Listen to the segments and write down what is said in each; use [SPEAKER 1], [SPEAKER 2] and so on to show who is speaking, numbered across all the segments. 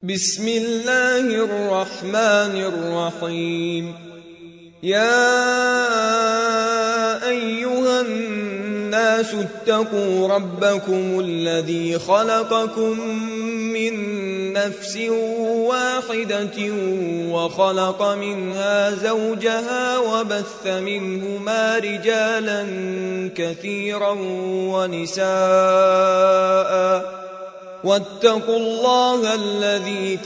[SPEAKER 1] بسم الله الرحمن الرحيم. يا أيها الناس اتقوا ربكم الذي خلقكم من نفس واحدة وخلق منها زوجها وبث منهما رجالا كثيرا ونساء واتقوا الله الذي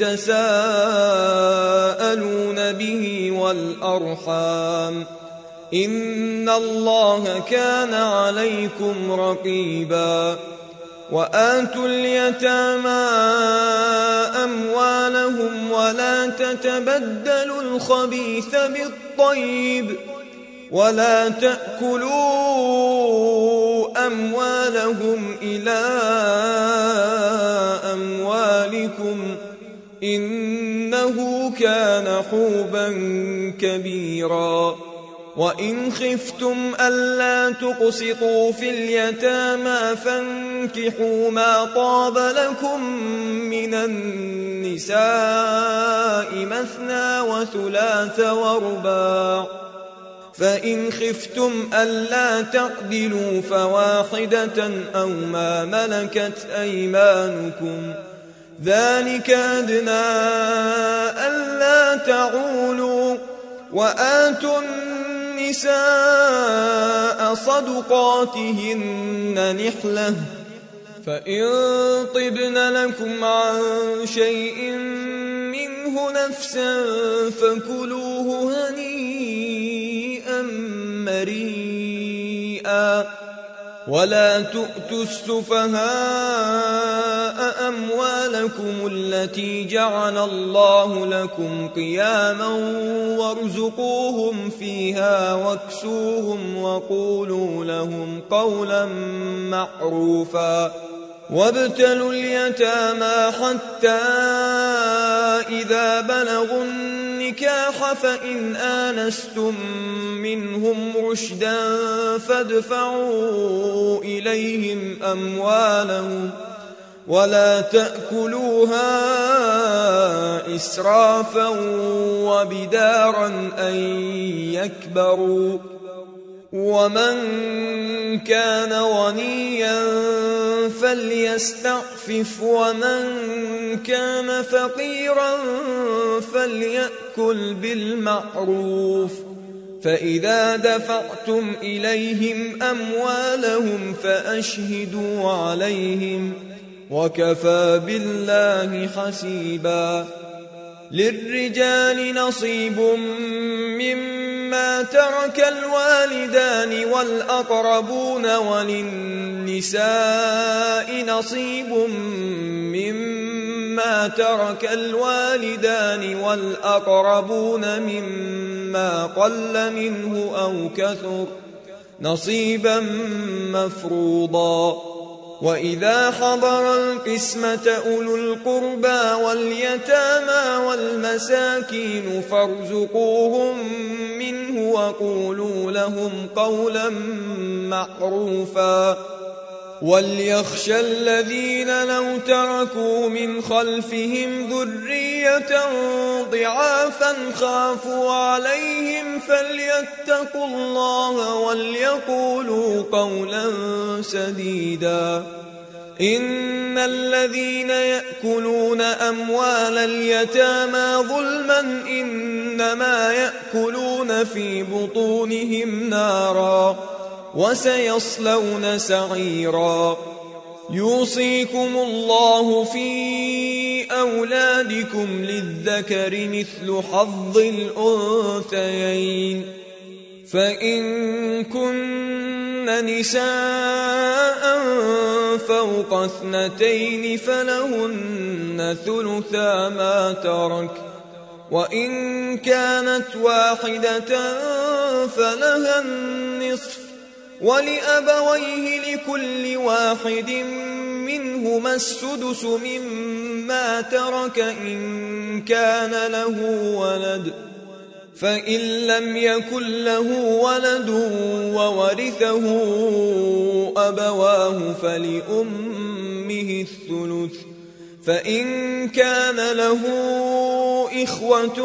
[SPEAKER 1] تساءلون به والأرحام إن الله كان عليكم رقيبا. وآتوا اليتامى أموالهم ولا تتبدلوا الخبيث بالطيب ولا تأكلوا أموالهم إلى أموالكم إنه كان حوبا كبيرا. وإن خفتم ألا تقسطوا في اليتامى فانكحوا ما طاب لكم من النساء مثنى وثلاث ورباع، فإن خفتم ألا تعدلوا فواحدة أو ما ملكت أيمانكم ذلك أدنى ألا تعولوا. وآتوا النساء صدقاتهن نحلة، فإن طبن لكم عن شيء منه نفسا فكلوه هنيئا مريئا. ولا تؤتوا السفهاء أموالكم التي جعل الله لكم قياما وارزقوهم فيها واكسوهم وقولوا لهم قولا معروفا. وابتلوا اليتامى حتى إذا بلغوا النكاح فإن آنستم منهم رشدا فادفعوا إليهم أموالهم ولا تأكلوها إسرافا وبدارا أن يكبروا. ومن كان غنيا فليستعفف ومن كان فقيرا فليأكل بالمعروف. فإذا دفعتم إليهم أموالهم فأشهدوا عليهم وكفى بالله حسيبا. للرجال نصيب مما ترك الوالدان والأقربون وللنساء نصيب مما ترك الوالدان والأقربون مما قل منه أو كثر نصيبا مفروضا. وإذا حضر القسمة أولو القربى واليتامى والمساكين فارزقوهم منه وقولوا لهم قولا معروفا. وليخشى الذين لو تركوا من خلفهم ذرية ضعافا خافوا عليهم فليتقوا الله وليقولوا قولا سديدا. إن الذين يأكلون أموال اليتامى ظلما إنما يأكلون في بطونهم نارا وسيصلون سعيرا. يوصيكم الله في أولادكم للذكر مثل حظ الأنثيين، فإن كن نساء فوق 2 فلهن ثلثا ما ترك، وإن كانت واحدة فلها النصف، ولأبويه لكل واحد منهما السدس مما ترك إن كان له ولد، فإن لم يكن له ولد وورثه أبواه فلأمه الثلث، فإن كان له إخوة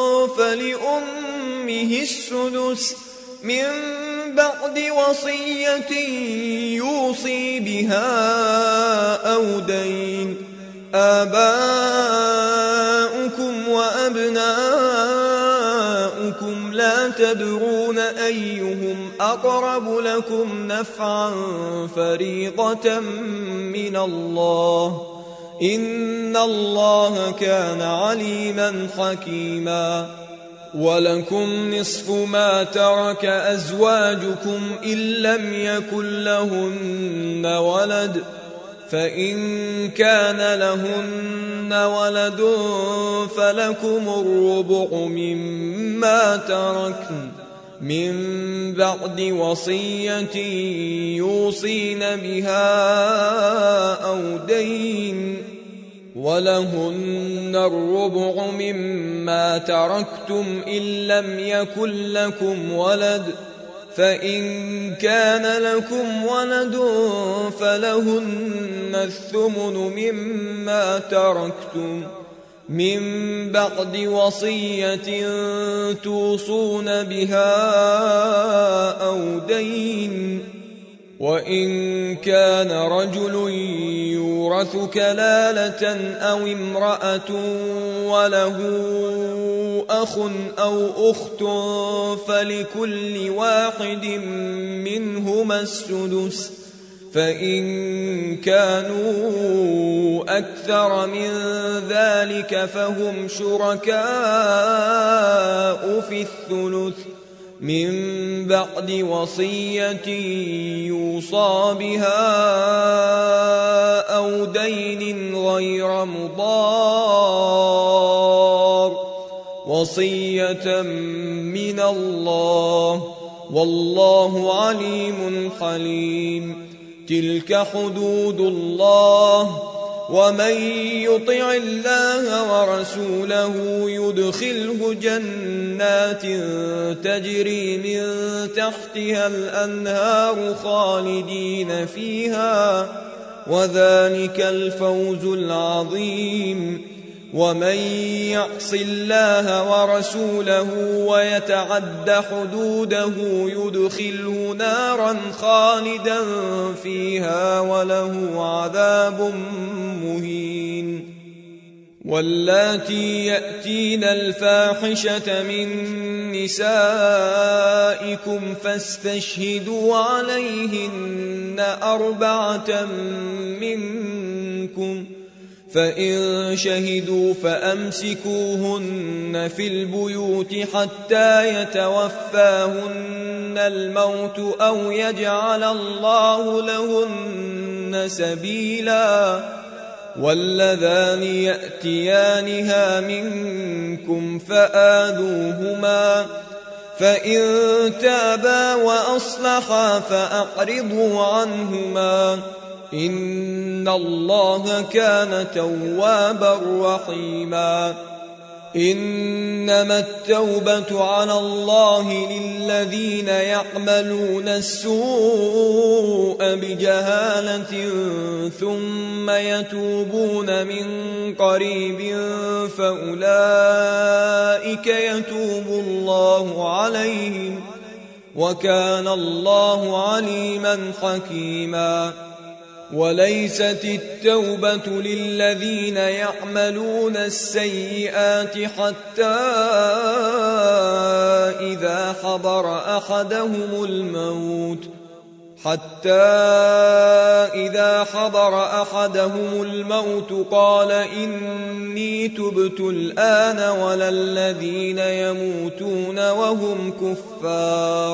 [SPEAKER 1] فلأمه السدس من بعد وصية يوصي بها أو دين. آباؤكم وأبناؤكم لا تدرون أيهم أقرب لكم نفعا فريضة من الله إن الله كان عليما حكيما. ولكم نصف ما ترك أزواجكم إن لم يكن لهن ولد، فإن كان لهن ولد فلكم الربع مما تركن من بعد وصية يوصين بها أو دين، ولهن الربع مما تركتم إن لم يكن لكم ولد، فإن كان لكم ولد فلهن الثمن مما تركتم من بعد وصية توصون بها أو دين. وإن كان رجل يورث كلالة أو امرأة وله أخ أو أخت فلكل واحد منهما السدس، فإن كانوا أكثر من ذلك فهم شركاء في الثلث من بعد وصية يوصى بها أو دين غير مضار، وصية من الله والله عليم حليم. تلك حدود الله، ومن يطع الله ورسوله يدخله جنات تجري من تحتها الأنهار خالدين فيها، وذلك الفوز العظيم. ومن يعص الله ورسوله ويتعد حدوده يدخله نارا خالدا فيها وله عذاب مهين. واللاتي يأتين الفاحشة من نسائكم فاستشهدوا عليهن 4 منكم، فإن شهدوا فأمسكوهن في البيوت حتى يتوفاهن الموت أو يجعل الله لهن سبيلا. واللذان يأتيانها منكم فآذوهما، فإن تابا وأصلحا فأقرضوا عنهما إن الله كان توابا رحيما. إنما التوبة على الله للذين يعملون السوء بجهالة ثم يتوبون من قريب فأولئك يتوب الله عليهم، وكان الله عليما حكيما. وليست التوبة للذين يعملون السيئات حتى إذا حضر أحدهم الموت قال إني تبت الآن ولا الذين يموتون وهم كفار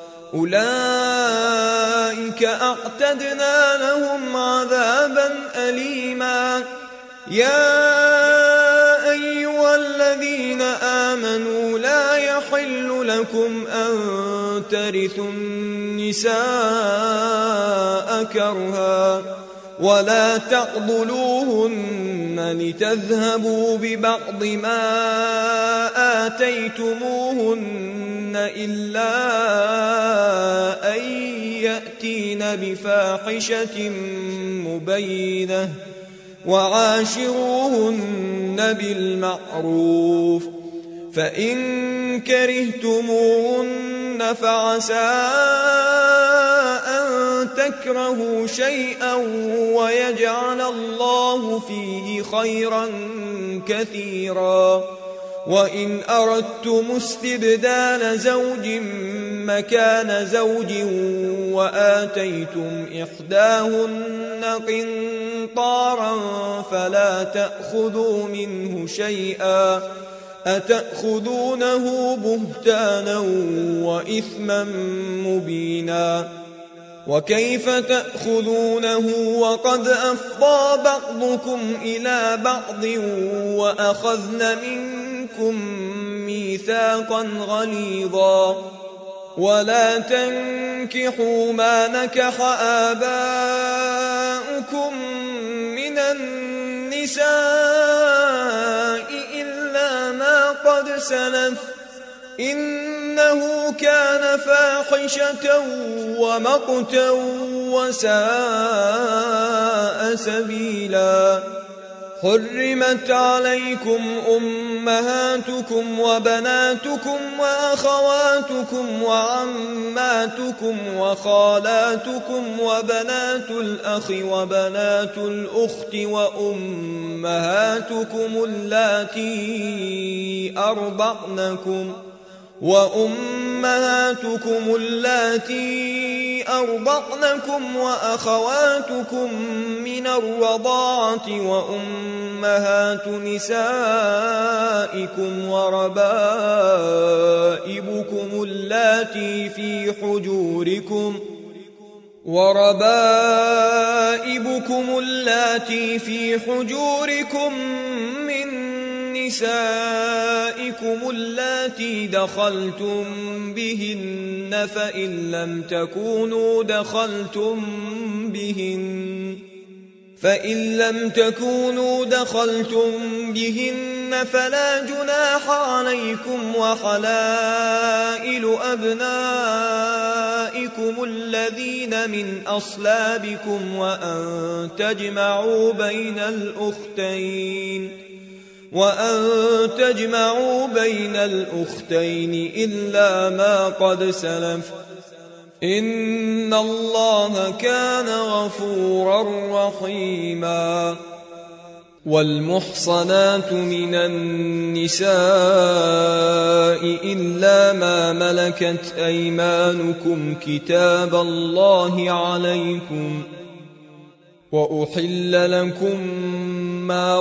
[SPEAKER 1] أولئك أعتدنا لهم عذابا أليما. يا أيها الذين آمنوا لا يحل لكم أن ترثوا النساء كرها ولا تعضلوهن لتذهبوا ببعض ما آتيتموهن إلا أن يأتين بفاحشة مبينة وعاشروهن بالمعروف، فإن كرهتموهن فعسى أن تكرهوا شيئا ويجعل الله فيه خيرا كثيرا. وإن أردتم استبدال زوج مكان زوج وآتيتم إحداهن قنطارا فلا تأخذوا منه شيئا، أتأخذونه بهتانا وإثما مبينا. وكيف تأخذونه وقد أفضى بعضكم إلى بعض وأخذن منكم ميثاقا غليظا. ولا تنكحوا ما نكح آباؤكم من النساء إلا ما قد سلف، إنه كان فاحشة ومقتا وساء سبيلا. حرمت عليكم أمهاتكم وبناتكم وأخواتكم وعماتكم وخالاتكم وبنات الأخ وبنات الأخت وأمهاتكم اللاتي أرضعنكم وأخواتكم من الرضاعة وأمهات نسائكم وربائبكم اللاتي في حجوركم من نسائكم اللاتي دخلتم بهن، فإن لم تكونوا دخلتم بهن فلا جناح عليكم. وحلائل أبنائكم الذين من أصلابكم وأن تجمعوا بين الأختين إلا ما قد سلف، إن الله كان غفورا رحيما. والمحصنات من النساء إلا ما ملكت أيمانكم كتاب الله عليكم، وأحل لكم ما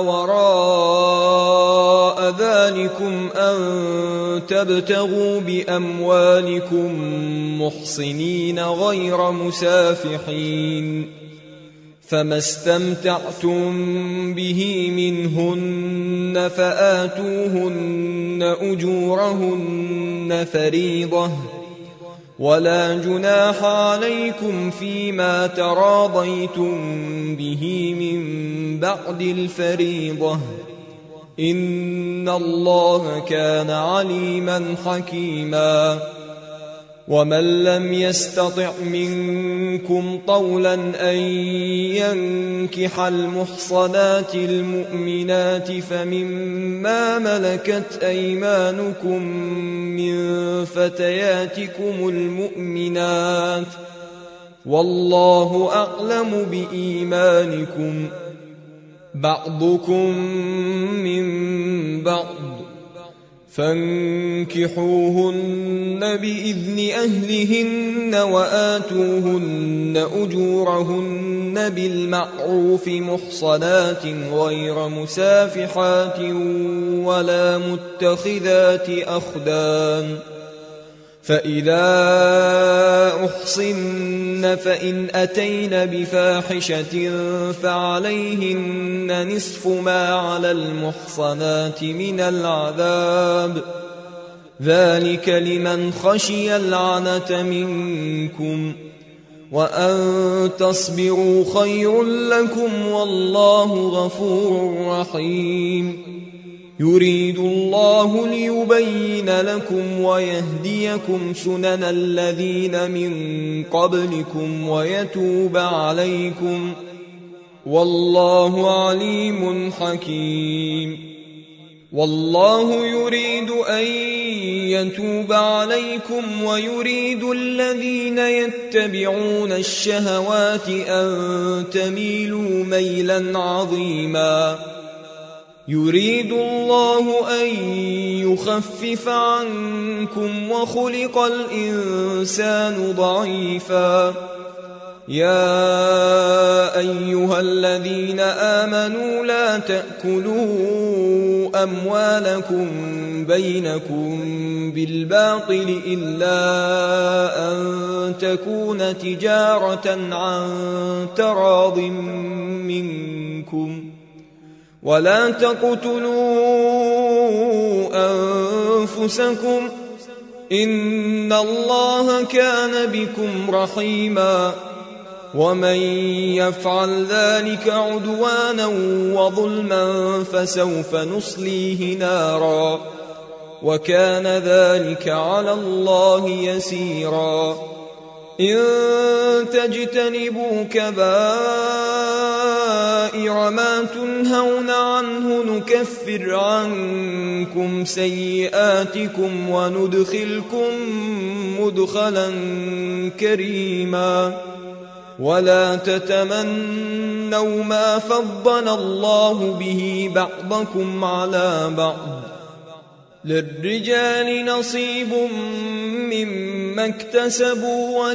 [SPEAKER 1] وراء ذلكم أن تبتغوا بأموالكم محصنين غير مسافحين، فما استمتعتم به منهن فآتوهن أجورهن فريضة، ولا جناح عليكم فيما تراضيتم به من بعد الفريضة، إن الله كان عليما حكيما. ومن لم يستطع منكم طولا أن ينكح المحصنات المؤمنات فمما ملكت أيمانكم من فتياتكم المؤمنات، والله أعلم بإيمانكم، بعضكم من بعض، فانكحوهن بإذن أهلهن وآتوهن أجورهن بالمعروف محصنات غير مسافحات ولا متخذات أخدان، فإذا أحصن فإن أتين بفاحشة فعليهن نصف ما على المحصنات من العذاب، ذلك لمن خشي العنة منكم، وأن تصبروا خير لكم والله غفور رحيم. يريد الله ليبين لكم ويهديكم سنن الذين من قبلكم ويتوب عليكم، والله عليم حكيم. والله يريد أن يتوب عليكم ويريد الذين يتبعون الشهوات أن تميلوا ميلا عظيما. يريد الله أن يخفف عنكم وخلق الإنسان ضعيفا. يا أيها الذين آمنوا لا تأكلوا أموالكم بينكم بالباطل إلا أن تكون تجارة عن تراض منكم ولا تقتلوا أنفسكم إن الله كان بكم رحيما. ومن يفعل ذلك عدوانا وظلما فسوف نصليه نارا وكان ذلك على الله يسيرا. إن تجتنبوا كبائر ما تنهون عنه نكفر عنكم سيئاتكم وندخلكم مدخلا كريما. ولا تتمنوا ما فضل الله به بعضكم على بعض. للرجال نصيب مما اكتسبوا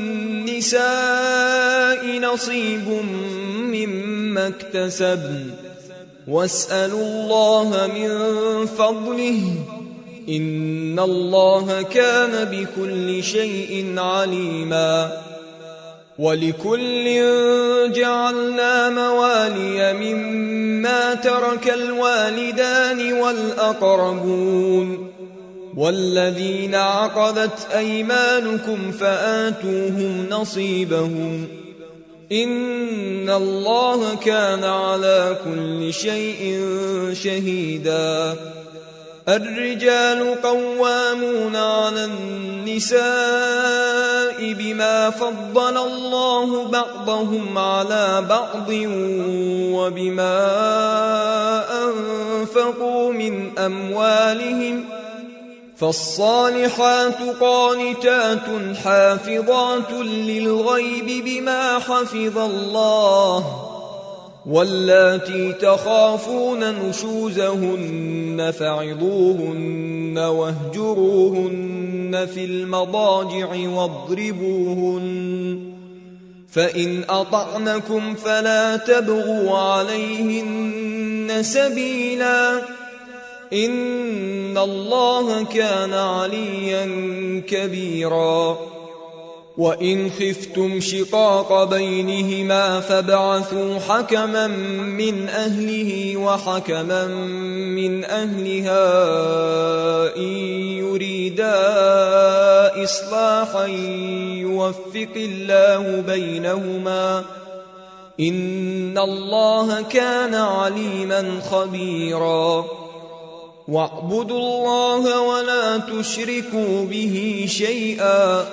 [SPEAKER 1] وللنساء نصيب مما اكتسبن واسألوا الله من فضله إن الله كان بكل شيء عليما. ولكل جعلنا موالي مما ترك الوالدان والأقربون والذين عقدت أيمانكم فآتوهم نصيبهم إن الله كان على كل شيء شهيدا. الرجال قوامون على النساء بما فضل الله بعضهم على بعض وبما أنفقوا من أموالهم. فالصالحات قانتات حافظات للغيب بما حفظ الله واللاتي تخافون نشوزهن فعظوهن واهجروهن في المضاجع واضربوهن فإن أطعنكم فلا تبغوا عليهن سبيلا إن الله كان عليا كبيرا. وإن خفتم شقاق بينهما فابعثوا حكما من أهله وحكما من أهلها إن يريدا إصلاحا يوفق الله بينهما إن الله كان عليما خبيرا. واعبدوا الله ولا تشركوا به شيئا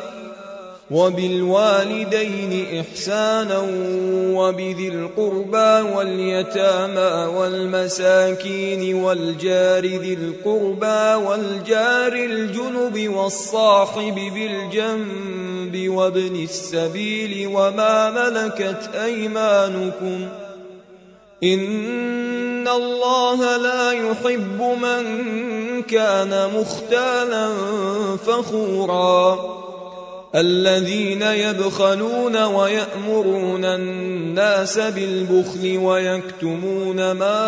[SPEAKER 1] وبالوالدين إحسانا وبذي القربى واليتامى والمساكين والجار ذي القربى والجار الجنب والصاحب بالجنب وابن السبيل وما ملكت أيمانكم إن الله لا يحب من كان مختالا فخورا. الذين يبخلون ويأمرون الناس بالبخل ويكتمون ما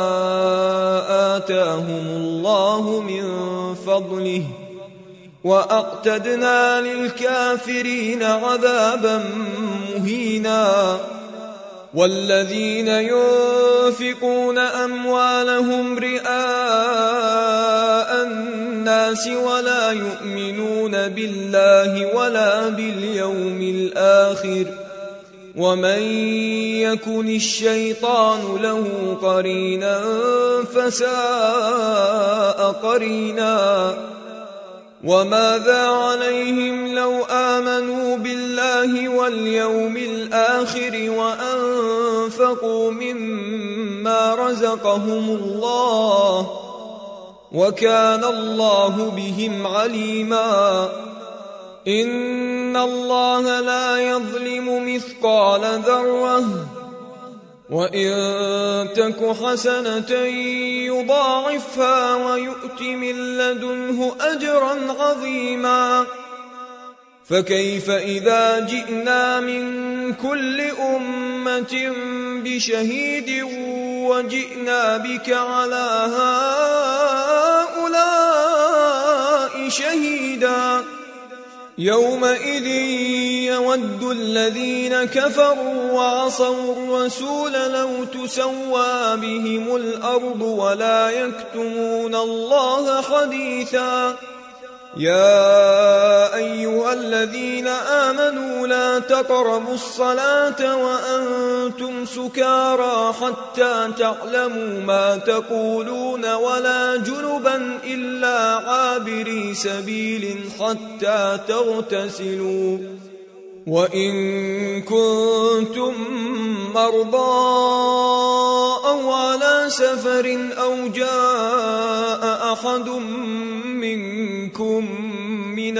[SPEAKER 1] آتاهم الله من فضله وأعتدنا للكافرين عذابا مهينا. والذين ينفقون أموالهم رئاء الناس ولا يؤمنون بالله ولا باليوم الآخر ومن يكن الشيطان له قرينا فساء قرينا. وماذا عليهم لو آمنوا بالله واليوم الآخر وأنفقوا أنفقوا مما رزقهم الله وكان الله بهم عليما إن الله لا يظلم مثقال ذرة وإن تك حسنة يضاعفها ويؤت من لدنه أجرا عظيما فكيف إذا جئنا من كل أمة بشهيد وجئنا بك على هؤلاء شهيدا يومئذ يود الذين كفروا وعصوا الرسول لو تسوى بهم الأرض ولا يكتمون الله حديثا يا أيها الذين آمنوا لا تقربوا الصلاة وأنتم سكارى حتى تعلموا ما تقولون ولا جنبا إلا عابري سبيل حتى تغتسلوا وإن كنتم مرضى أو على سفر أو جاء أحد منكم من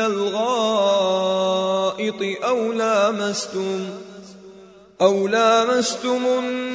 [SPEAKER 1] الغائط أو لامستم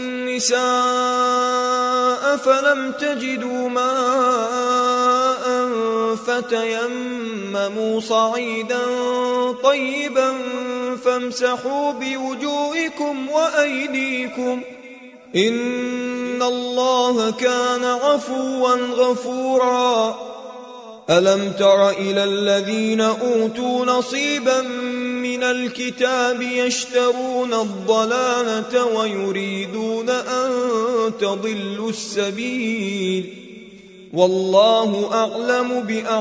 [SPEAKER 1] النساء فلم تجدوا ماء فتيمموا صعيدا طيبا فامسحوا بوجوهكم وأيديكم إن الله كان عفوا غفورا ألم تر إلى الذين أوتوا نصيبا من الكتاب يشترون الضلالة ويريدون أن تضلوا السبيل والله أعلم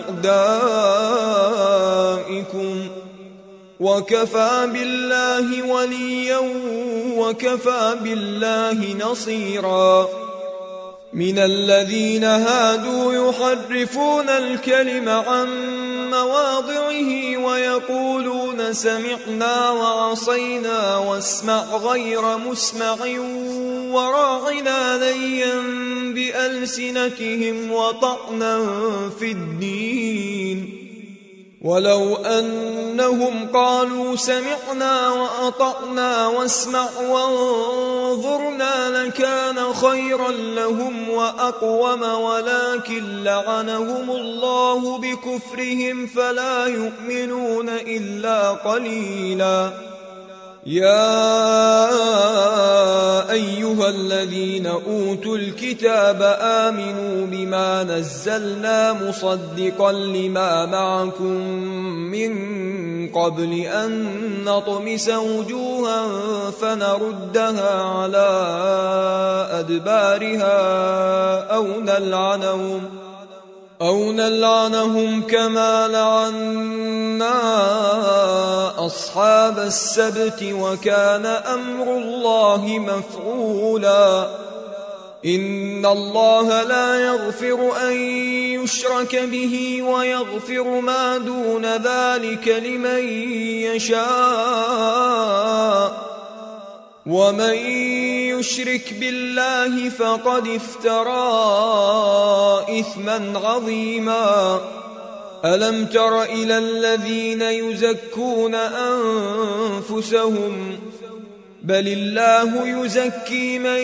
[SPEAKER 1] بأعدائكم وكفى بالله وليا وكفى بالله نصيرا من الذين هادوا يحرفون الكلم عن مواضعه ويقولون سمعنا وعصينا واسمع غير مسمع وراعنا ليا بألسنتهم وطعنا في الدين ولو أنهم قالوا سمعنا وأطعنا واسمع وانظرنا لكان خيرا لهم وأقوم ولكن لعنهم الله بكفرهم فلا يؤمنون إلا قليلا يا أيها الذين أوتوا الكتاب آمنوا بما نزلنا مصدقا لما معكم من قبل أن نطمس وجوها فنردها على أدبارها أو نلعنهم كما لعنا أصحاب السبت وكان أمر الله مفعولا إن الله لا يغفر أن يشرك به ويغفر ما دون ذلك لمن يشاء ومن يشرك بالله فقد افترى إثما عظيما ألم تر إلى الذين يزكون أنفسهم بل الله يزكي من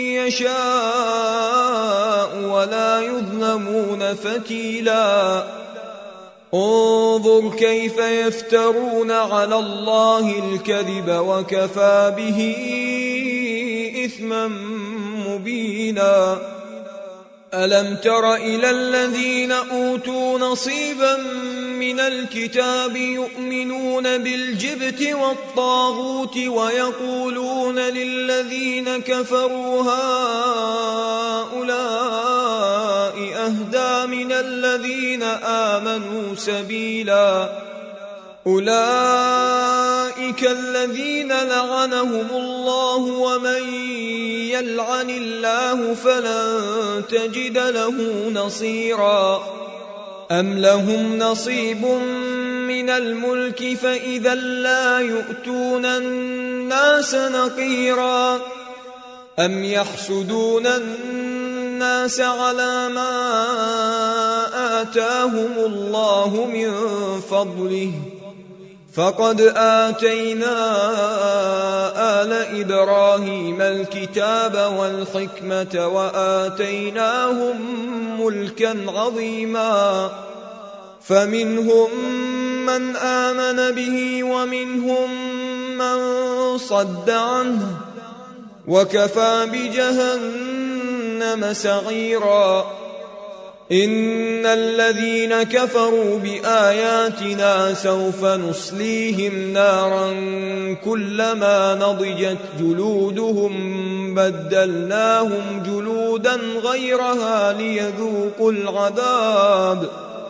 [SPEAKER 1] يشاء ولا يظلمون فتيلا انظر كيف يفترون على الله الكذب وكفى به إثما مبينا ألم تر إلى الذين أوتوا نصيبا من الكتاب يؤمنون بالجبت والطاغوت ويقولون للذين كفروا هؤلاء أهدى من الذين آمنوا سبيلا أولئك الذين لعنهم الله ومن يلعن الله فلن تجد له نصيرا أم لهم نصيب من الملك فإذا لا يؤتون الناس نقيرا أم يحسدون الناس على ما آتاهم الله من فضله فقد آتينا آل إبراهيم الكتاب والحكمة وآتيناهم ملكا عظيما فمنهم من آمن به ومنهم من صد عنه وكفى بجهنم سعيرا إن الذين كفروا بآياتنا سوف نصليهم نارا كلما نضجت جلودهم بدلناهم جلودا غيرها ليذوقوا العذاب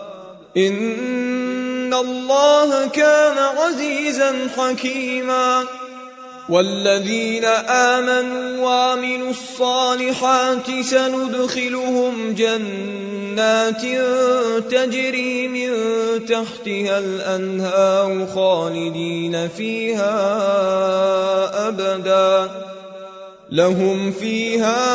[SPEAKER 1] إن الله كان عزيزا حكيما والذين آمنوا وعملوا الصالحات سندخلهم جنات تجري من تحتها الأنهار خالدين فيها أبدا لهم فيها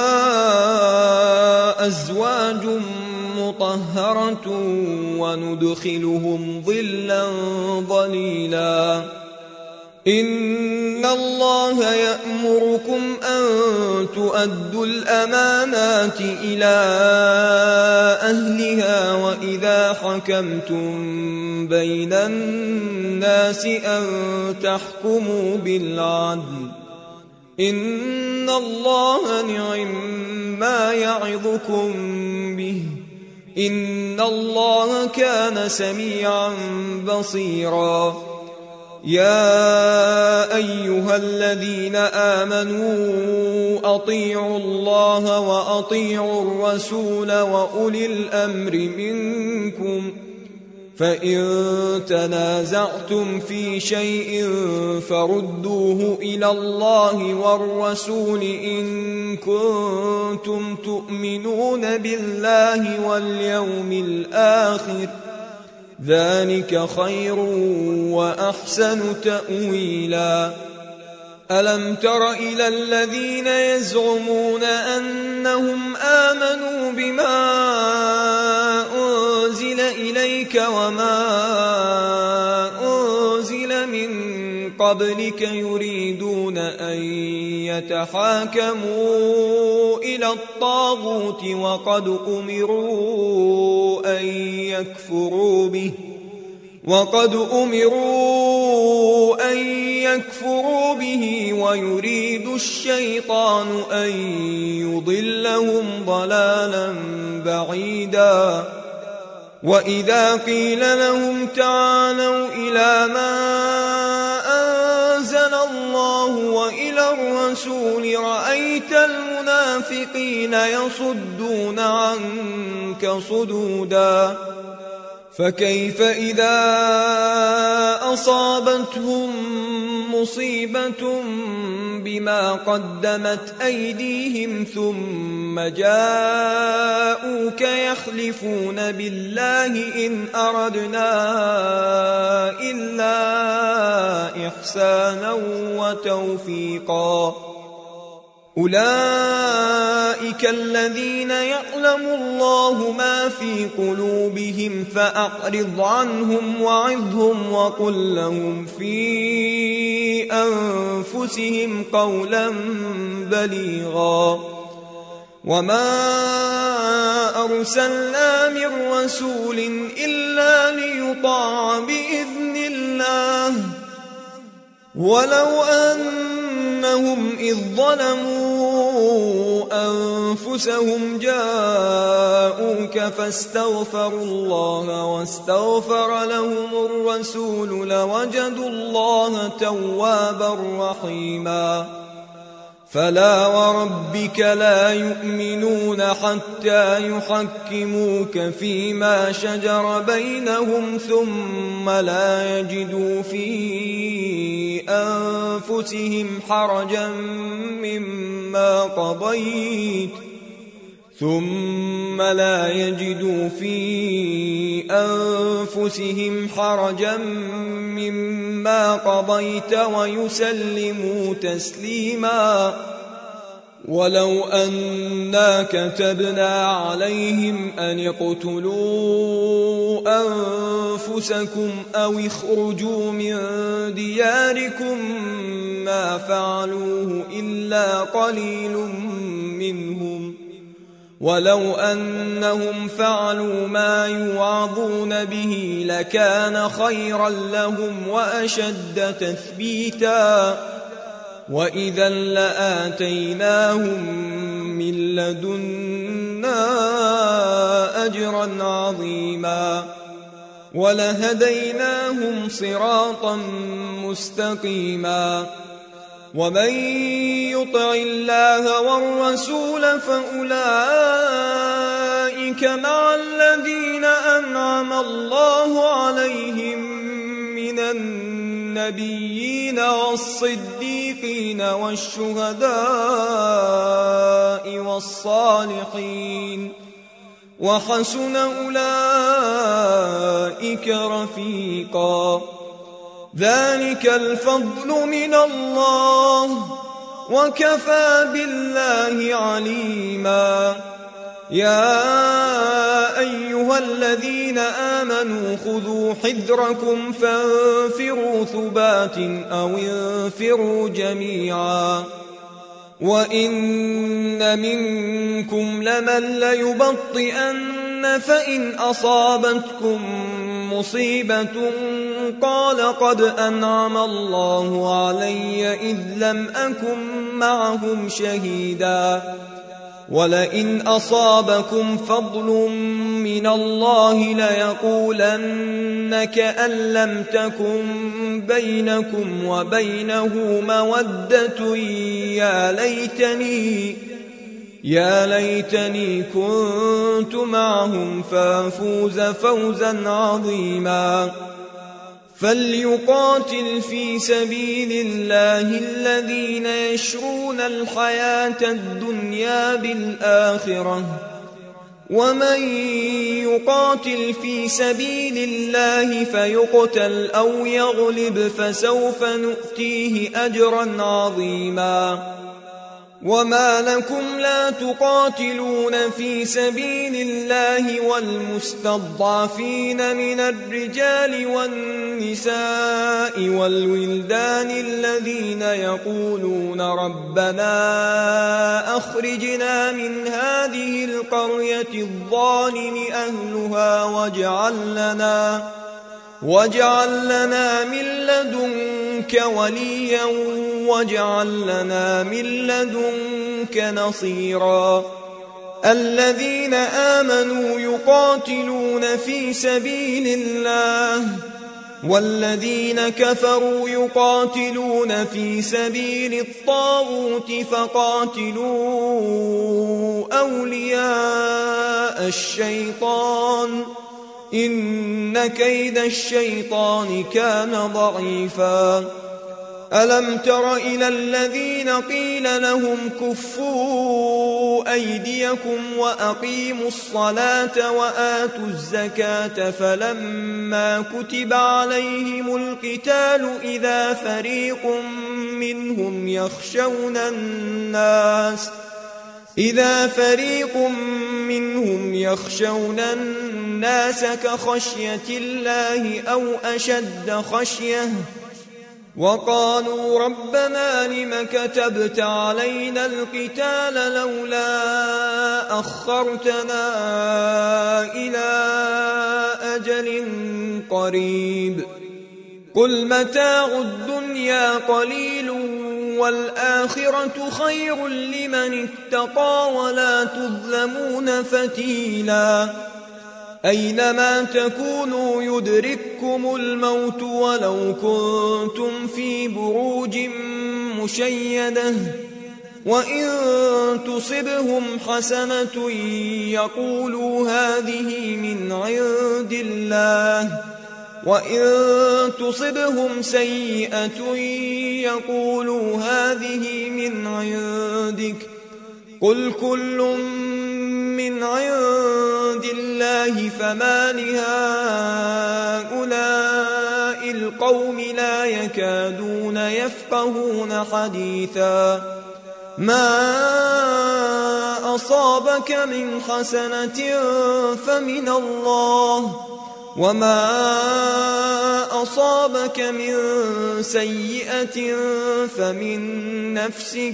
[SPEAKER 1] أزواج مطهرة وندخلهم ظلا ظليلا إن الله يأمركم أن تؤدوا الأمانات إلى أهلها وإذا حكمتم بين الناس أن تحكموا بالعدل إن الله نعم ما يعظكم به إن الله كان سميعا بصيرا يا أيها الذين آمنوا أطيعوا الله وأطيعوا الرسول وأولي الأمر منكم فإن تنازعتم في شيء فردوه إلى الله والرسول إن كنتم تؤمنون بالله واليوم الآخر ذلك خير وأحسن تأويلا ألم تر إلى الذين يزعمون أنهم آمنوا بما أنزل إليك وما أنزل من قبلك يريدون أن يتحاكموا إلى الطاغوت وقد أمروا أن يكفروا به ويريد الشيطان أن يضلهم ضلالا بعيدا وإذا قيل لهم تعالوا إلى ما أنزل الله وإلى الرسول رأيت المنافقين يصدون عنك صدودا فكيف إذا أصابتهم مصيبة بما قدمت أيديهم ثم جاءوك يحلفون بالله إن أردنا إلا إحسانا وتوفيقا أولئك الذين يعلم الله ما في قلوبهم فأعرض عنهم وعظهم وقل لهم في أنفسهم قولا بليغا وما أرسلنا من رسول إلا ليطاع بإذن الله ولو أنهم إذ ظلموا أنفسهم جاءوك فاستغفروا الله واستغفر لهم الرسول لوجدوا الله توابا رحيما فلا وربك لا يؤمنون حتى يحكموك فيما شجر بينهم ثم لا يجدوا في أنفسهم حرجا مما قضيت ويسلموا تسليما ولو أنا كتبنا عليهم أن اقتلوا أنفسكم أو اخرجوا من دياركم ما فعلوه إلا قليل منهم، ولو أنهم فعلوا ما يوعظون به لكان خيرا لهم وأشد تثبيتا، وإذا لآتيناهم من لدنا أجرا عظيما ولهديناهم صراطا مستقيما. ومن يطع الله والرسول فأولئك مع الذين أنعم الله عليهم من النبيين والصديقين والشهداء والصالحين، وحسن أولئك رفيقا. ذلك الفضل من الله وكفى بالله عليما. يا أيها الذين آمنوا خذوا حذركم فانفروا ثبات أو انفروا جميعا. وإن منكم لمن ليبطئن فإن أصابتكم مصيبة قال قد أنعم الله علي إذ لم أكن معهم شهيدا. ولئن أصابكم فضل من الله ليقولن كأن لم تكن بينكم وبينه مودة يا ليتني كنت معهم فافوز فوزا عظيما. فليقاتل في سبيل الله الذين يشرون الحياة الدنيا بالآخرة، ومن يقاتل في سبيل الله فيقتل أو يغلب فسوف نؤتيه أجرا عظيما. وما لكم لا تقاتلون في سبيل الله والمستضعفين من الرجال والنساء والولدان الذين يقولون ربنا أخرجنا من هذه القرية الظالم أهلها واجعل لنا من لدنك وليا واجعل لنا من لدنك نصيرا. الذين آمنوا يقاتلون في سبيل الله والذين كفروا يقاتلون في سبيل الطاغوت فقاتلوا أولياء الشيطان إن كيد الشيطان كان ضعيفا. ألم تر إلى الذين قيل لهم كفوا أيديكم وأقيموا الصلاة وآتوا الزكاة فلما كتب عليهم القتال إذا فريق منهم يخشون الناس كخشية الله أو أشد خشية وقالوا ربنا لم كتبت علينا القتال لولا أخرتنا إلى أجل قريب قل متاع الدنيا قليل والآخرة خير لمن اتقى ولا تظلمون فتيلا. أينما تكونوا يدرككم الموت ولو كنتم في بروج مشيدة وإن تصبهم حسنة يقولوا هذه من عند الله وإن تصبهم سيئة يقولوا هذه من عندك قل كل من عند الله فما لهؤلاء القوم لا يكادون يفقهون حديثا. ما أصابك من حسنة فمن الله، وما أصابك من سيئة فمن نفسك،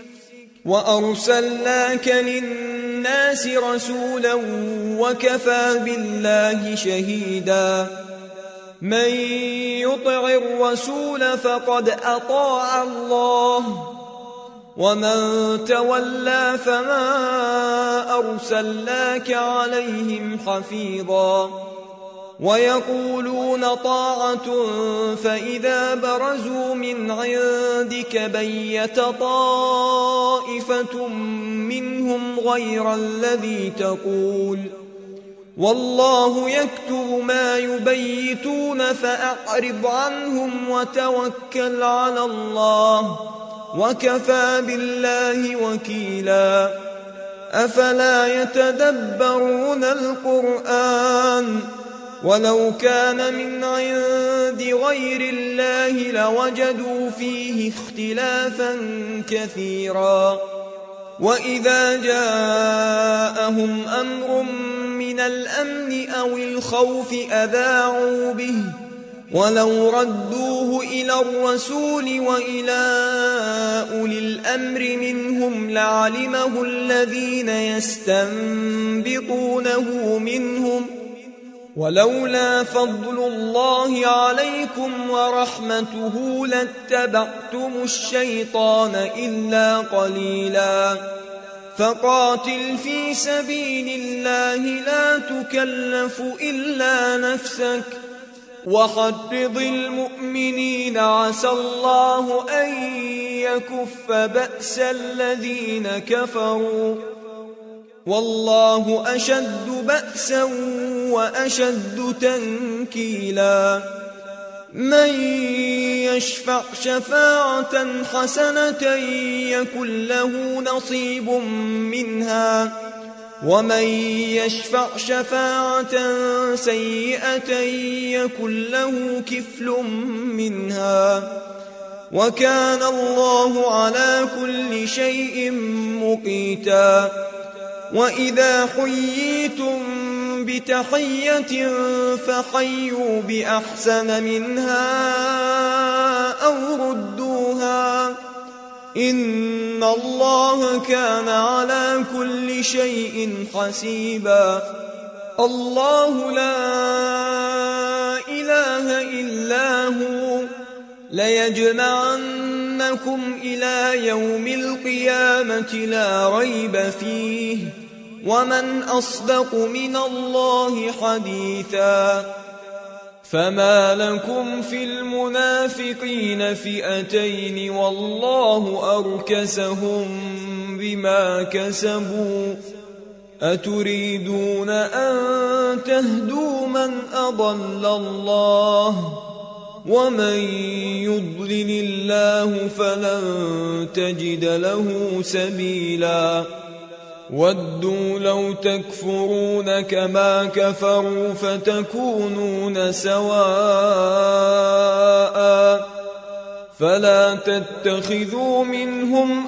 [SPEAKER 1] وأرسلناك للناس رسولا وكفى بالله شهيدا. من يطع الرسول فقد أطاع الله، ومن تولى فما أرسلناك عليهم حفيظا. ويقولون طاعة فإذا برزوا من عندك بيت طائفة منهم غير الذي تقول، والله يكتب ما يبيتون فأعرض عنهم وتوكل على الله، وكفى بالله وكيلا. أفلا يتدبرون القرآن؟ ولو كان من عند غير الله لوجدوا فيه اختلافا كثيرا. وإذا جاءهم أمر من الأمن أو الخوف أذاعوا به، ولو ردوه إلى الرسول وإلى أولي الأمر منهم لعلمه الذين يستنبطونه منهم، ولولا فضل الله عليكم ورحمته لاتبعتم الشيطان إلا قليلا. فقاتل في سبيل الله لا تكلف إلا نفسك، وحرض المؤمنين عسى الله أن يكف بأس الذين كفروا، والله أشد بأسا وأشد تنكيلا. من يشفع شفاعة حسنة يكن له نصيب منها، ومن يشفع شفاعة سيئة يكن له كفل منها، وكان الله على كل شيء مقيتا. وإذا حييتم بتحية فحيوا بأحسن منها أو ردوها، إن الله كان على كل شيء حسيبا. الله لا إله إلا هو، ليجمعنكم إلى يوم القيامة لا ريب فيه، ومن أصدق من الله حديثا. فما لكم في المنافقين فئتين والله أركسهم بما كسبوا، أتريدون أن تهدوا من أضل الله، ومن يضلل الله فلن تجد له سبيلا. ودوا لو تكفرون كما كفروا فتكونون سواء، فلا تتخذوا منهم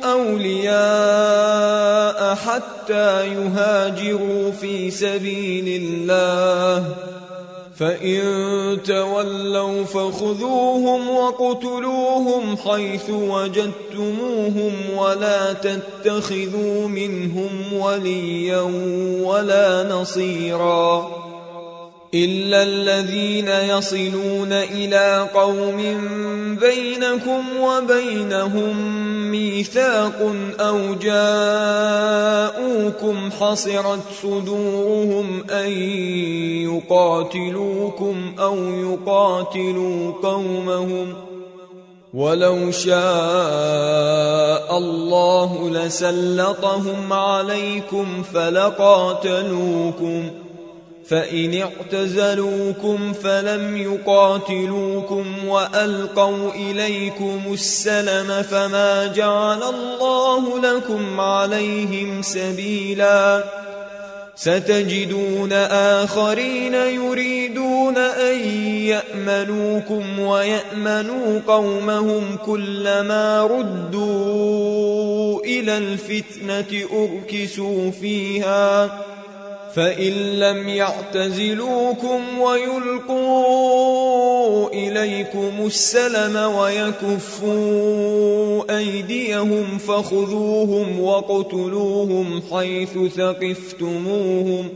[SPEAKER 1] أولياء حتى يهاجروا في سبيل الله، فإن تولوا فخذوهم وقتلوهم حيث وجدتموهم، ولا تتخذوا منهم وليا ولا نصيرا، إلا الذين يصلون إلى قوم بينكم وبينهم ميثاق أو جاءوكم حصرت صدورهم أن يقاتلوكم أو يقاتلوا قومهم، ولو شاء الله لسلطهم عليكم فلقاتلوكم، فإن اعتزلوكم فلم يقاتلوكم وألقوا إليكم السلم فما جعل الله لكم عليهم سبيلا، ستجدون آخرين يريدون أن يأمنوكم ويأمنوا قومهم كلما ردوا إلى الفتنة أركسوا فيها فإن لم يعتزلوكم ويلقوا إليكم السلم ويكفوا أيديهم فخذوهم واقتلوهم حيث ثقفتموهم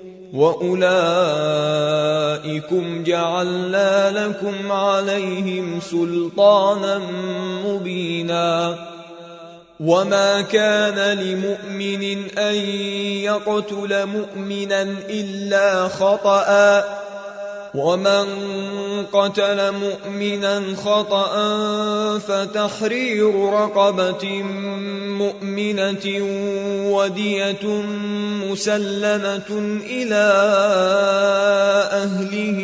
[SPEAKER 1] وأولئكم جعلنا لكم عليهم سلطانا مبينا وما كان لمؤمن أن يقتل مؤمنا إلا خطأ ومن قتل مؤمنا خطأ فتحرير رقبة مؤمنة ودية مسلمة إلى أهله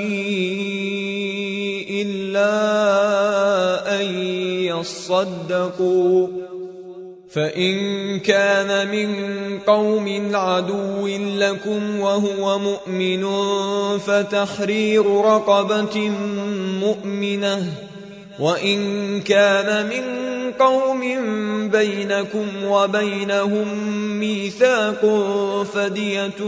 [SPEAKER 1] إلا أن يصدقوا فإن كان من قوم عدو لكم وهو مؤمن فتحرير رقبة مؤمنة وإن كان من قوم بينكم وبينهم ميثاق فدية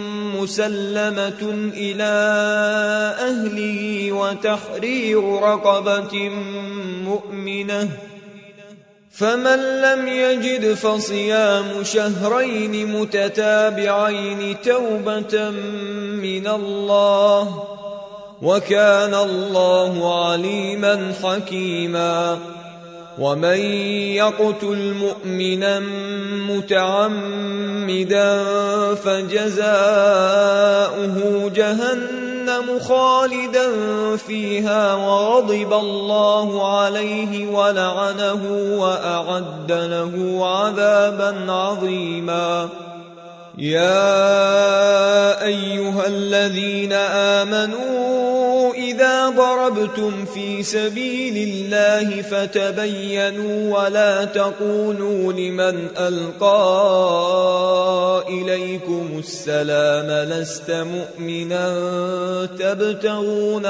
[SPEAKER 1] مسلمة إلى أهله وتحرير رقبة مؤمنة فمن لم يجد فصيام شهرين متتابعين توبة من الله وكان الله عليما حكيما ومن يقتل مؤمنا متعمدا فجزاؤه جهنم خالدا فيها وغضب الله عليه ولعنه وأعد له عذابا عظيما يا أيها الذين آمنوا إذا ضربتم في سبيل الله فتبينوا ولا تقولوا لمن ألقى إليكم السلام لست مؤمنا تبتغون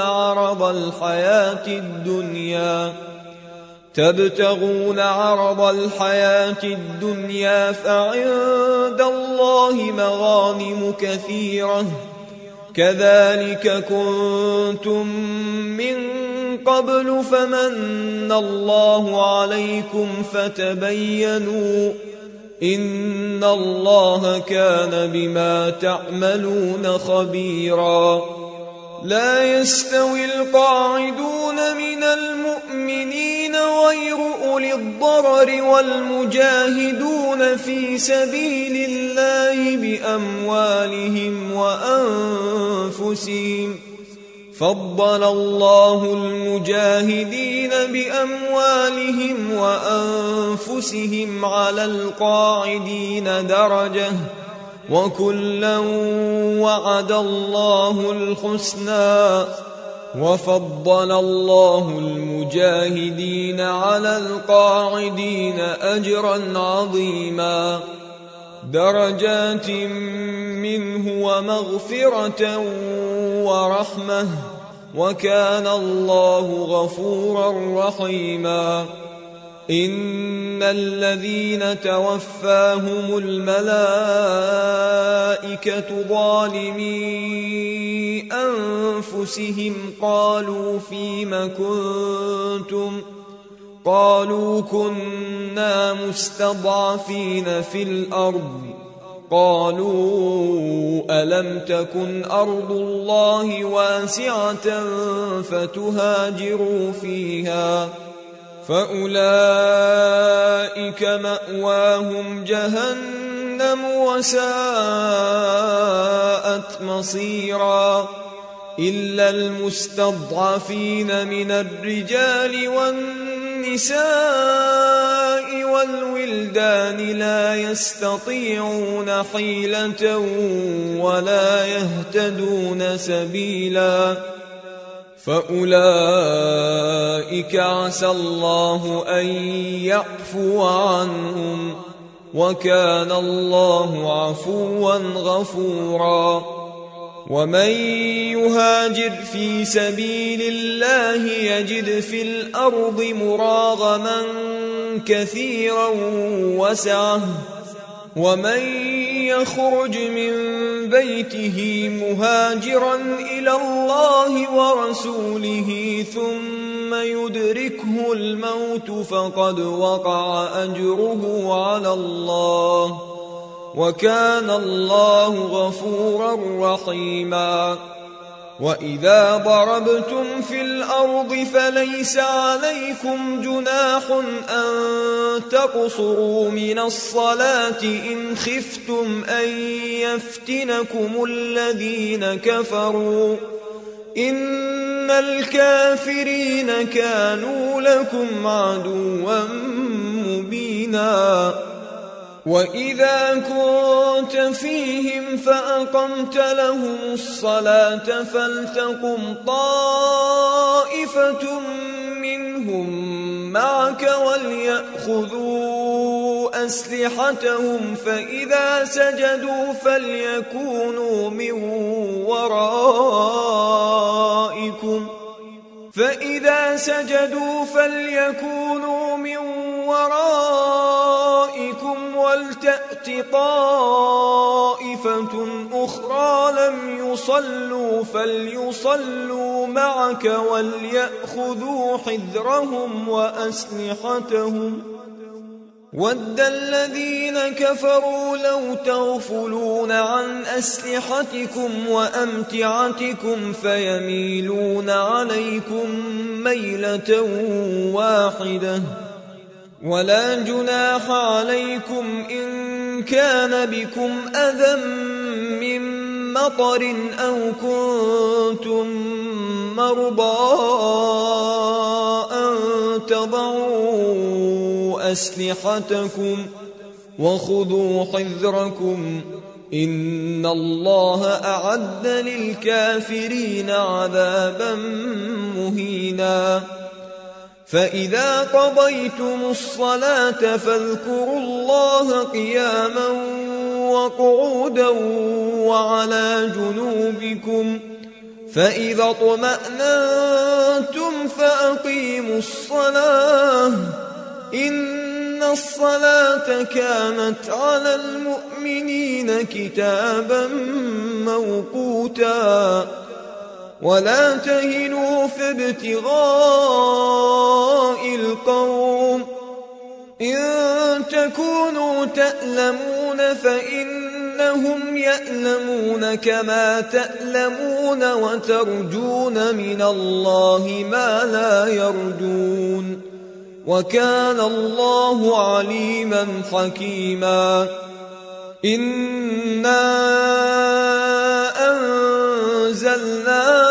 [SPEAKER 1] عرض الحياة الدنيا فعند الله مغانم كثيرة كذلك كنتم من قبل فمن الله عليكم فتبينوا إن الله كان بما تعملون خبيرا لا يستوي القاعدون من المؤمنين غير أولي الضرر والمجاهدون في سبيل الله بأموالهم وأنفسهم فضل الله المجاهدين بأموالهم وأنفسهم على القاعدين درجة وكلا وعد الله الحسنى وفضل الله المجاهدين على القاعدين أجرا عظيما درجات منه ومغفرة ورحمة وكان الله غفورا رحيما إن الذين توفاهم الملائكة ظالمي أنفسهم قالوا فيم كنتم قالوا كنا مستضعفين في الأرض قالوا ألم تكن أرض الله واسعة فتهاجروا فيها فأولئك مأواهم جهنم وساءت مصيرا إلا المستضعفين من الرجال والنساء والولدان لا يستطيعون حيلة ولا يهتدون سبيلا فأولئك عسى الله أن يعفو عنهم وكان الله عفوا غفورا. ومن يهاجر في سبيل الله يجد في الأرض مراغما كثيرا وسعة، ومن يخرج من بيته مهاجرا إلى الله ورسوله ثم يدركه الموت فقد وقع أجره على الله، وكان الله غفورا رحيما. وإذا ضربتم في الأرض فليس عليكم جناح أن تقصروا من الصلاة إن خفتم أن يفتنكم الذين كفروا، إن الكافرين كانوا لكم عدوا مبينا. وإذا كنت فيهم فأقمت لهم الصلاة فلتقم طائفة منهم معك وليأخذوا أسلحتهم فإذا سجدوا فليكونوا من ورائكم ولتأت طائفة أخرى لم يصلوا فليصلوا معك وليأخذوا حذرهم وأسلحتهم. ود الذين كفروا لو تغفلون عن أسلحتكم وأمتعتكم فيميلون عليكم ميلة واحدة. ولا جناح عليكم إن كان بكم أذى من مطر أو كنتم مرضى أن تضعوا أسلحتكم وخذوا حذركم إن الله أعد للكافرين عذابا مهينا. فإذا قضيتم الصلاة فاذكروا الله قياما وقعودا وعلى جنوبكم، فإذا اطمأننتم فأقيموا الصلاة إن الصلاة كانت على المؤمنين كتابا موقوتا. ولا تهنوا في ابتغاء القوم إن تكونوا تألمون فإنهم يألمون كما تألمون وترجون من الله ما لا يرجون، وكان الله عليما حكيما. إنا أنزلنا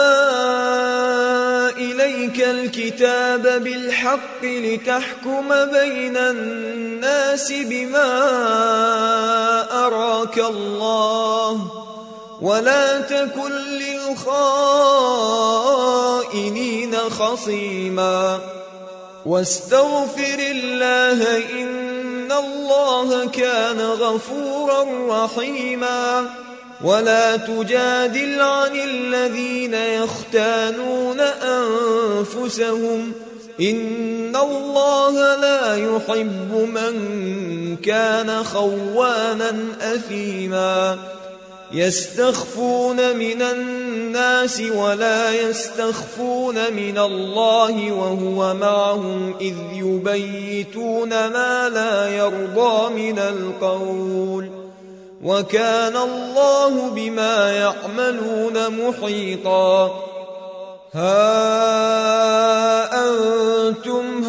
[SPEAKER 1] إليك الكتاب بالحق لتحكم بين الناس بما أراك الله ولا تكن للخائنين خصيما. واستغفر الله إن الله كان غفورا رحيما. ولا تجادل عن الذين يختانون أنفسهم إن الله لا يحب من كان خوانا أثيما. يستخفون من الناس ولا يستخفون من الله وهو معهم إذ يبيتون ما لا يرضى من القول، وكان الله بما يعملون محيطا. ها أنتم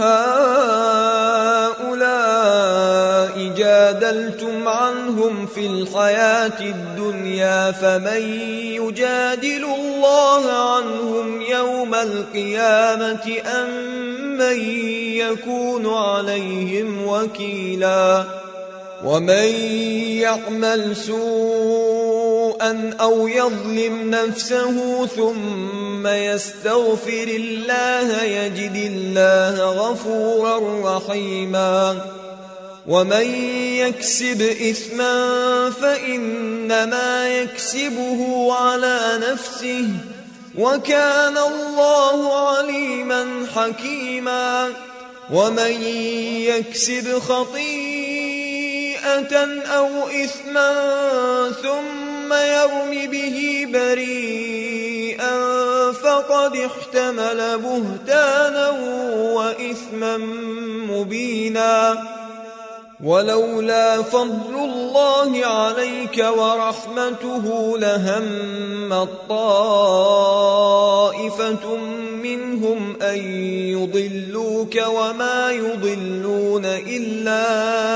[SPEAKER 1] هؤلاء جادلتم عنهم في الحياة الدنيا فمن يجادل الله عنهم يوم القيامة أم من يكون عليهم وكيلا. ومن يعمل سوءا أو يظلم نفسه ثم يستغفر الله يجد الله غفورا رحيما. ومن يكسب إثما فإنما يكسبه على نفسه وكان الله عليما حكيما ومن يكسب خطيئة أو إثما ثم يرم به بريئا فقد احتمل بهتانا وإثما مبينا ولولا فضل الله عليك ورحمته لهم طائفة منهم أن يضلوك وما يضلون إلا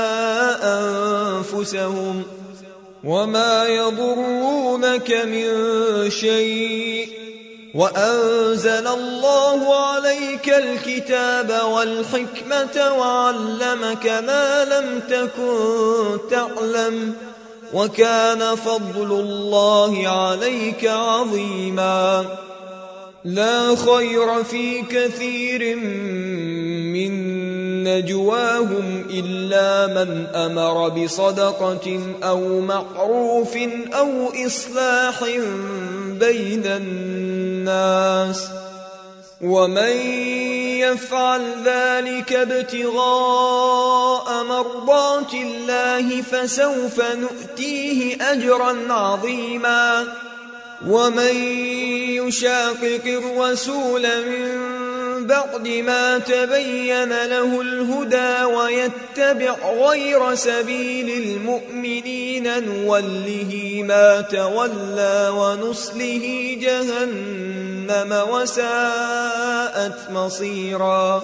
[SPEAKER 1] أنفسهم وما يضرونك من شيء وأنزل الله عليك الكتاب والحكمة وعلمك ما لم تكن تعلم وكان فضل الله عليك عظيما لا خير في كثير من نجواهم إلا من أمر بصدقة أو معروف أو إصلاح بين الناس ومن يفعل ذلك ابتغاء مرضات الله فسوف نؤتيه أجرا عظيما ومن يشاقق الرسول من بعد ما تبين له الهدى ويتبع غير سبيل المؤمنين نوله ما تولى ونصله جهنم وساءت مصيرا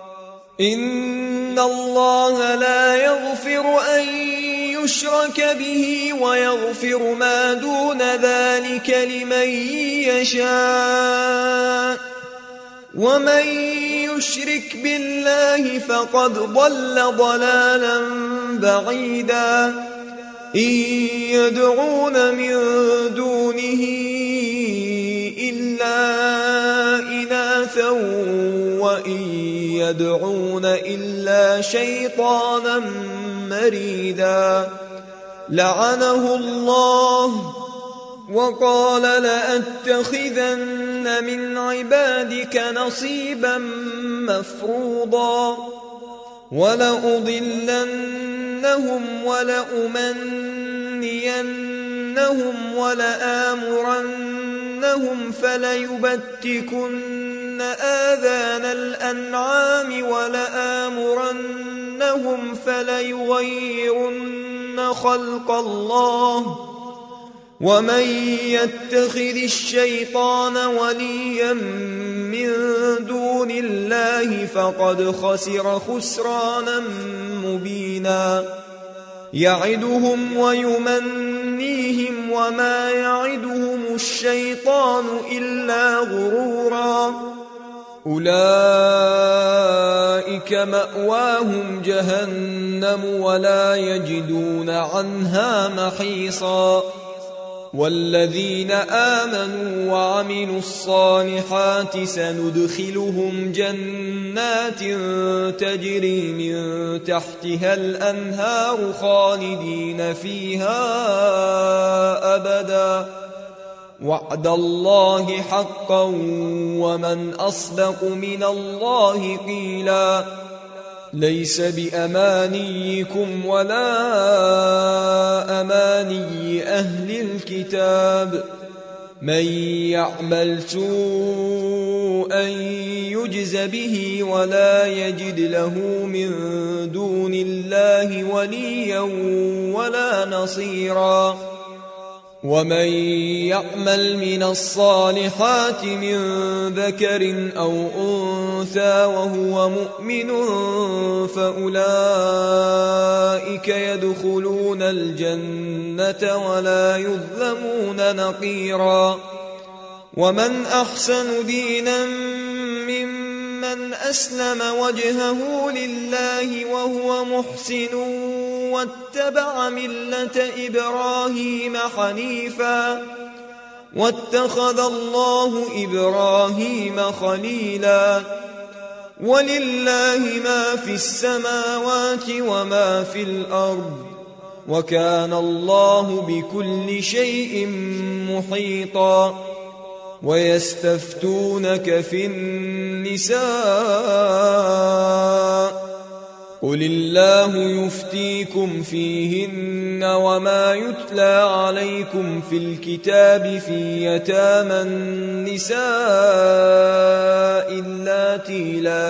[SPEAKER 1] إن الله لا يغفر أن يشرك به ويغفر ما دون ذلك لمن يشاء ومن يشرك بالله فقد ضل ضلالا بعيدا إن يدعون من دونه إلا إناثا وإن يدعون إلا شيطانا مريدا لعنه الله وقال لأتخذن من عبادك نصيبا مفروضا ولأضلنهم ولأمنينهم ولآمرنهم فليبتكن آذان الأنعام ولآمرنهم فليغيرن خلق الله ومن يتخذ الشيطان وليا من دون الله فقد خسر خسرانا مبينا يعدهم ويمنيهم وما يعدهم الشيطان إلا غرورا أولئك مأواهم جهنم ولا يجدون عنها محيصا والذين آمنوا وعملوا الصالحات سندخلهم جنات تجري من تحتها الأنهار خالدين فيها أبدا وعد الله حقا ومن أصدق من الله قيلا ليس بأمانيكم ولا أماني أهل الكتاب من يعمل سوءا يجز به ولا يجد له من دون الله وليا ولا نصيرا ومن يعمل من الصالحات من ذكر أو أنثى وهو مؤمن فأولئك يدخلون الجنة ولا يظلمون نقيرا ومن أحسن دينا ممن أسلم وجهه لله وهو محسن واتبع ملة إبراهيم حنيفا واتخذ الله إبراهيم خليلا ولله ما في السماوات وما في الأرض وكان الله بكل شيء محيطا ويستفتونك في النساء قل الله يفتيكم فيهن وما يتلى عليكم في الكتاب في يتامى النساء اللاتي لا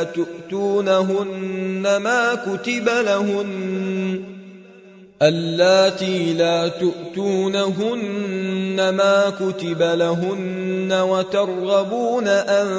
[SPEAKER 1] تؤتونهن ما كتب لهن وترغبون أن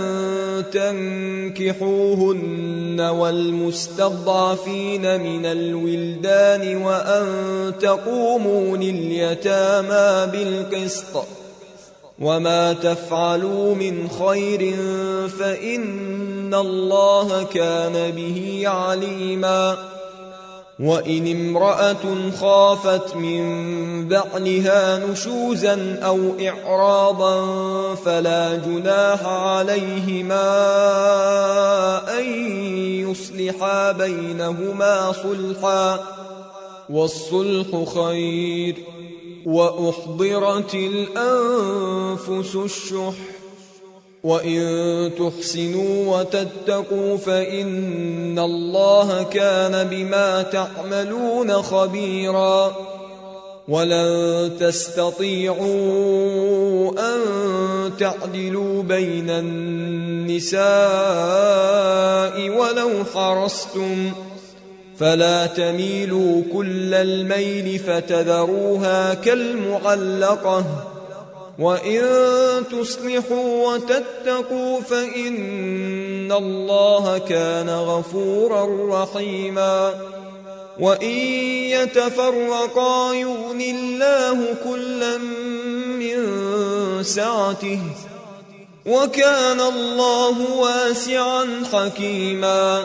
[SPEAKER 1] تنكحوهن والمستضعفين من الولدان وأن تقوموا لليتامى بالقسط وما تفعلوا من خير فإن الله كان به عليما وإن امرأة خافت من بعلها نشوزا أو إعراضا فلا جناح عليهما أن يصلحا بينهما صلحا والصلح خير وأحضرت الأنفس الشح وإن تحسنوا وتتقوا فإن الله كان بما تعملون خبيرا ولن تستطيعوا أن تعدلوا بين النساء ولو حرصتم فلا تميلوا كل الميل فتذروها كالمعلقة وإن تصلحوا وتتقوا فإن الله كان غفورا رحيما وإن يتفرقا يغن الله كلا من سعته وكان الله واسعا حكيما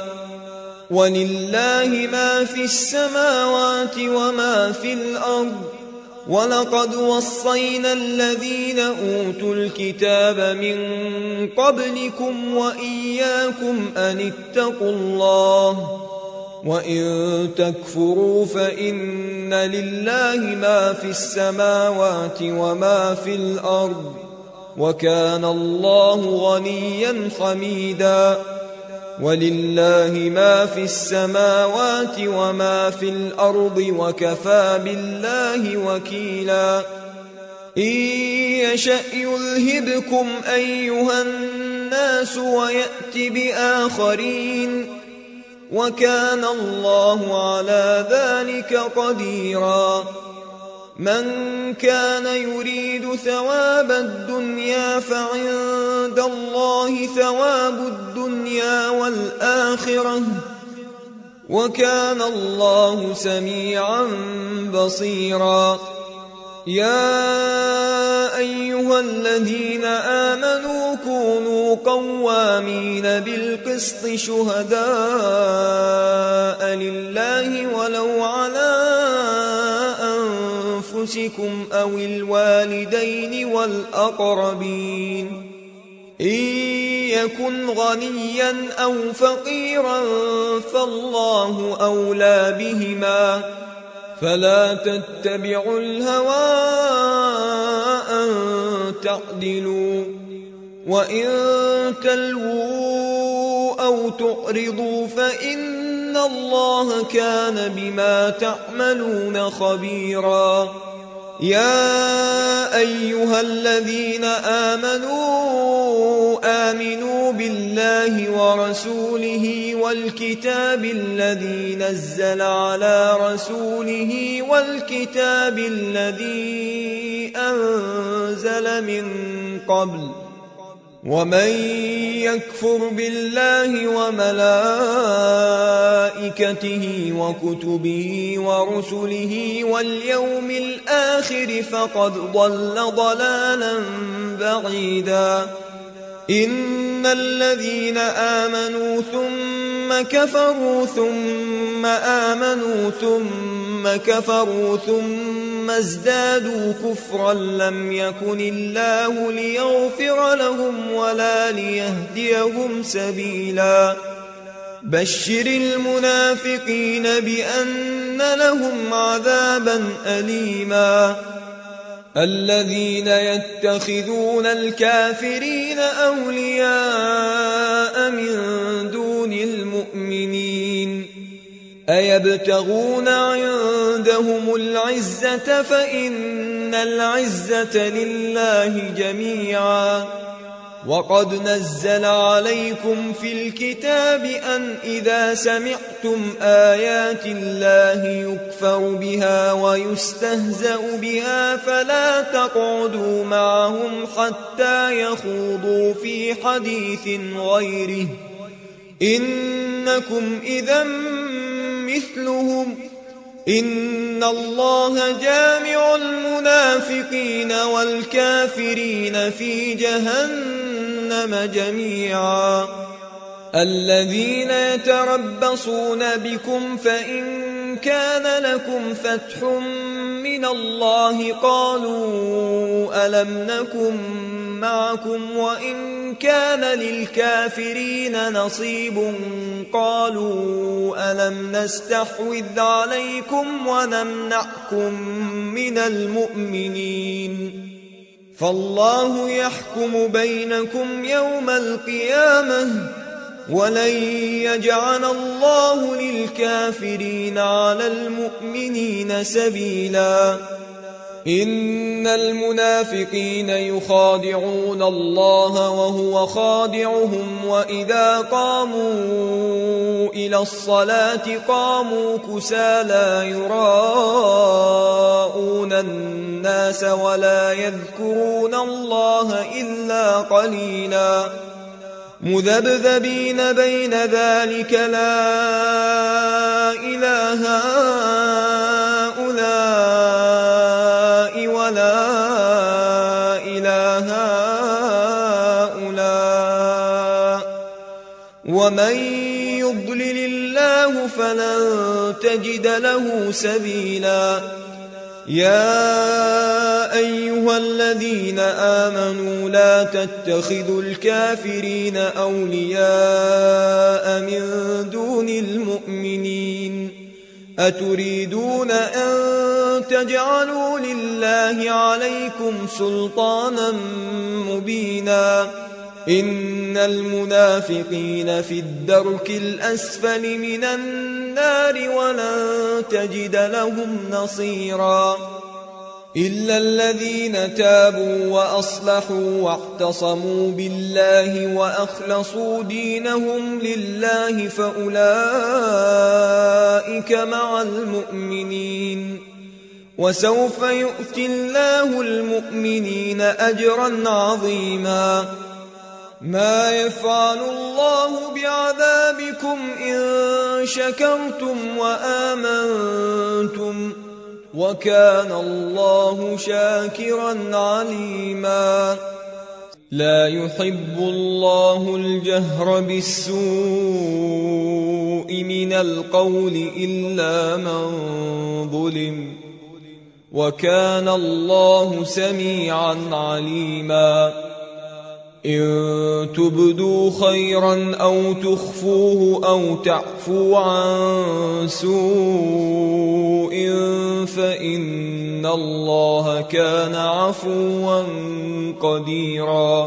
[SPEAKER 1] ولله ما في السماوات وما في الأرض ولقد وصينا الذين أوتوا الكتاب من قبلكم وإياكم أن اتقوا الله وإن تكفروا فإن لله ما في السماوات وما في الأرض وكان الله غنيا حميدا ولله ما في السماوات وما في الأرض وكفى بالله وكيلا إن يشأ يذهبكم أيها الناس ويأت بآخرين وكان الله على ذلك قديرا من كان يريد ثواب الدنيا فعند الله ثواب الدنيا والآخرة وكان الله سميعا بصيرا يا أيها الذين آمنوا كونوا قوامين بالقسط شهداء لله ولو على أنفسكم أو الوالدين والأقربين إن يكن غنيا أو فقيرا فالله أولى بهما فلا تتبعوا الهوى أن تعدلوا وإن تلووا أو تعرضوا فإن الله كان بما تعملون خبيرا يا أيها الذين آمنوا بالله ورسوله والكتاب الذي نزل على رسوله والكتاب الذي أنزل من قبل ومن يكفر بالله وملائكته وكتبه ورسله واليوم الآخر فقد ضل ضلالا بعيدا إن الذين آمنوا ثم كفروا ثم آمنوا ثم كفروا ثم ازدادوا كفرا لم يكن الله ليغفر لهم ولا ليهديهم سبيلا بشر المنافقين بأن لهم عذابا أليما الذين يتخذون الكافرين أولياء من دون المؤمنين أيبتغون عندهم العزة فإن العزة لله جميعا وقد نزل عليكم في الكتاب أن إذا سمعتم آيات الله يكفر بها ويستهزأ بها فلا تقعدوا معهم حتى يخوضوا في حديث غيره إنكم إذا مثلهم إن الله جامع المنافقين والكافرين في جهنم جميعا الذين يتربصون بكم فإن كان لكم فتح من الله قالوا ألم نكن معكم وإن كان للكافرين نصيب قالوا ألم نستحوذ عليكم ونمنعكم من المؤمنين فالله يحكم بينكم يوم القيامة ولن يجعل الله للكافرين على المؤمنين سبيلا إن المنافقين يخادعون الله وهو خادعهم وإذا قاموا إلى الصلاة قاموا كسالى يراءون الناس ولا يذكرون الله إلا قليلا مذبذبين بين ذلك لا إله هؤلاء ولا إله هؤلاء ومن يضلل الله فلن تجد له سبيلا يا أيها الذين آمنوا لا تتخذوا الكافرين أولياء من دون المؤمنين أتريدون أن تجعلوا لله عليكم سلطانا مبينا إن المنافقين في الدرك الأسفل من النار ولن تجد لهم نصيرا إلا الذين تابوا وأصلحوا واعتصموا بالله وأخلصوا دينهم لله فأولئك مع المؤمنين وسوف يؤتي الله المؤمنين أجرا عظيما ما يفعل الله بعذابكم إن شكرتم وآمنتم وكان الله شاكرا عليما لا يحب الله الجهر بالسوء من القول إلا من ظلم وكان الله سميعا عليما إن تبدوا خيرا أو تخفوه أو تعفوا عن سوء فإن الله كان عفوا قديرا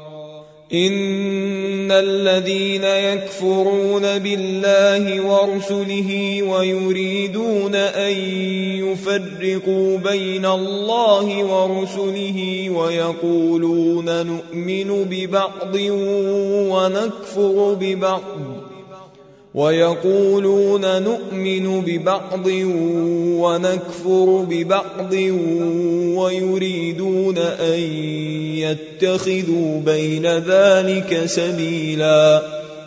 [SPEAKER 1] إن الذين يكفرون بالله ورسله ويريدون أن يفرقوا بين الله ورسله ويقولون نؤمن ببعض ونكفر ببعض ويريدون أن يتخذوا بين ذلك سبيلا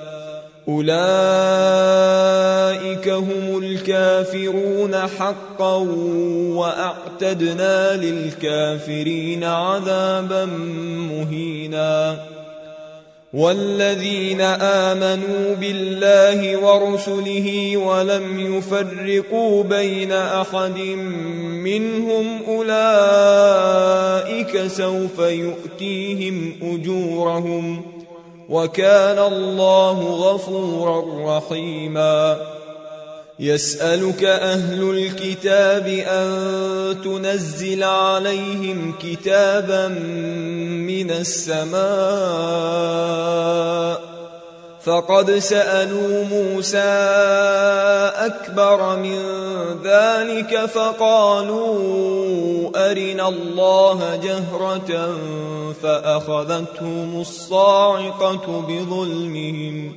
[SPEAKER 1] أولئك هم الكافرون حقا وأعتدنا للكافرين عذابا مهينا والذين آمنوا بالله ورسله ولم يفرقوا بين أحد منهم أولئك سوف يؤتيهم أجورهم وكان الله غفورا رحيما. يسألك أهل الكتاب أن تنزل عليهم كتابا من السماء فقد سألوا موسى أكبر من ذلك فقالوا أرنا الله جهرة فأخذتهم الصاعقة بظلمهم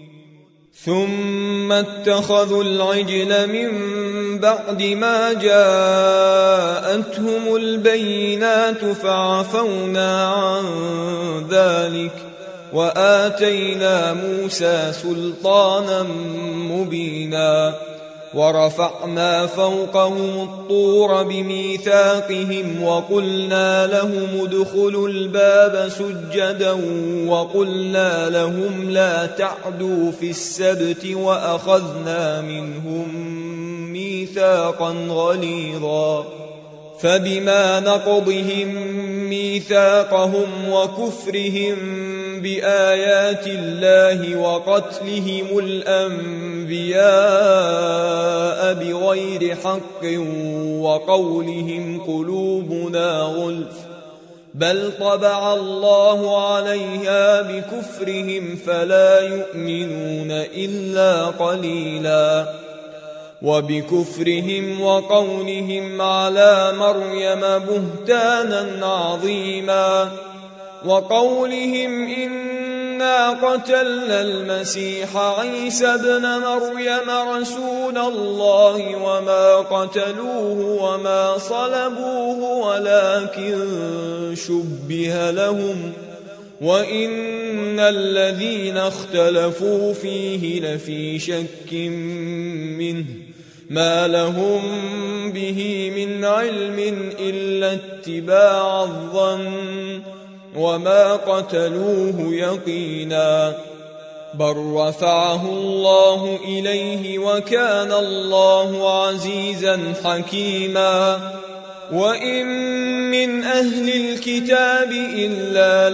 [SPEAKER 1] ثم اتخذوا العجل من بعد ما جاءتهم البينات فعفونا عن ذلك وآتينا موسى سلطانا مبينا ورفعنا فوقهم الطور بميثاقهم وقلنا لهم ادخلوا الباب سجدا وقلنا لهم لا تعدوا في السبت وأخذنا منهم ميثاقا غليظا فبما نقضهم ميثاقهم وكفرهم بآيات الله وقتلهم الأنبياء بغير حق وقولهم قلوبنا غلف بل طبع الله عليها بكفرهم فلا يؤمنون إلا قليلا وبكفرهم وقولهم على مريم بهتانا عظيما وقولهم إنا قتلنا المسيح عيسى ابن مريم رسول الله وما قتلوه وما صلبوه ولكن شبه لهم وإن الذين اختلفوا فيه لفي شك منه ما لهم به من علم إلا اتباع الظن وما قتلوه يقينا بل رفعه الله إليه وكان الله عزيزا حكيما وإن من أهل الكتاب إلا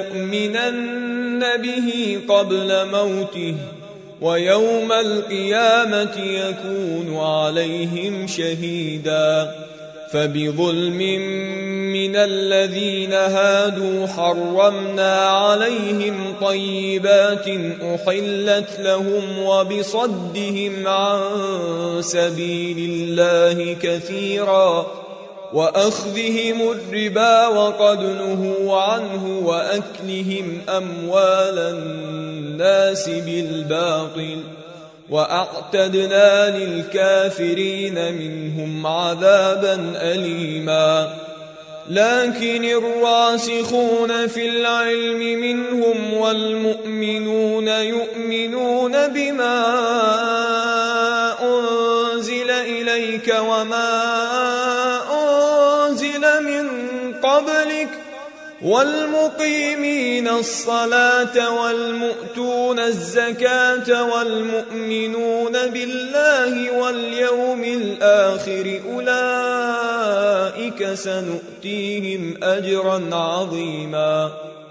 [SPEAKER 1] ليؤمنن به قبل موته ويوم القيامة يكون عليهم شهيدا فبظلم من الذين هادوا حرمنا عليهم طيبات أحلت لهم وبصدهم عن سبيل الله كثيرا وأخذهم الربا وقد نهوا عنه وأكلهم أموال الناس بالباطل وأعتدنا للكافرين منهم عذابا أليما لكن الراسخون في العلم منهم والمؤمنون يؤمنون بما أنزل إليك وما أنزل من قبلك والمقيمين الصلاة والمؤتون الزكاة والمؤمنون بالله واليوم الآخر أولئك سنؤتيهم أجرا عظيما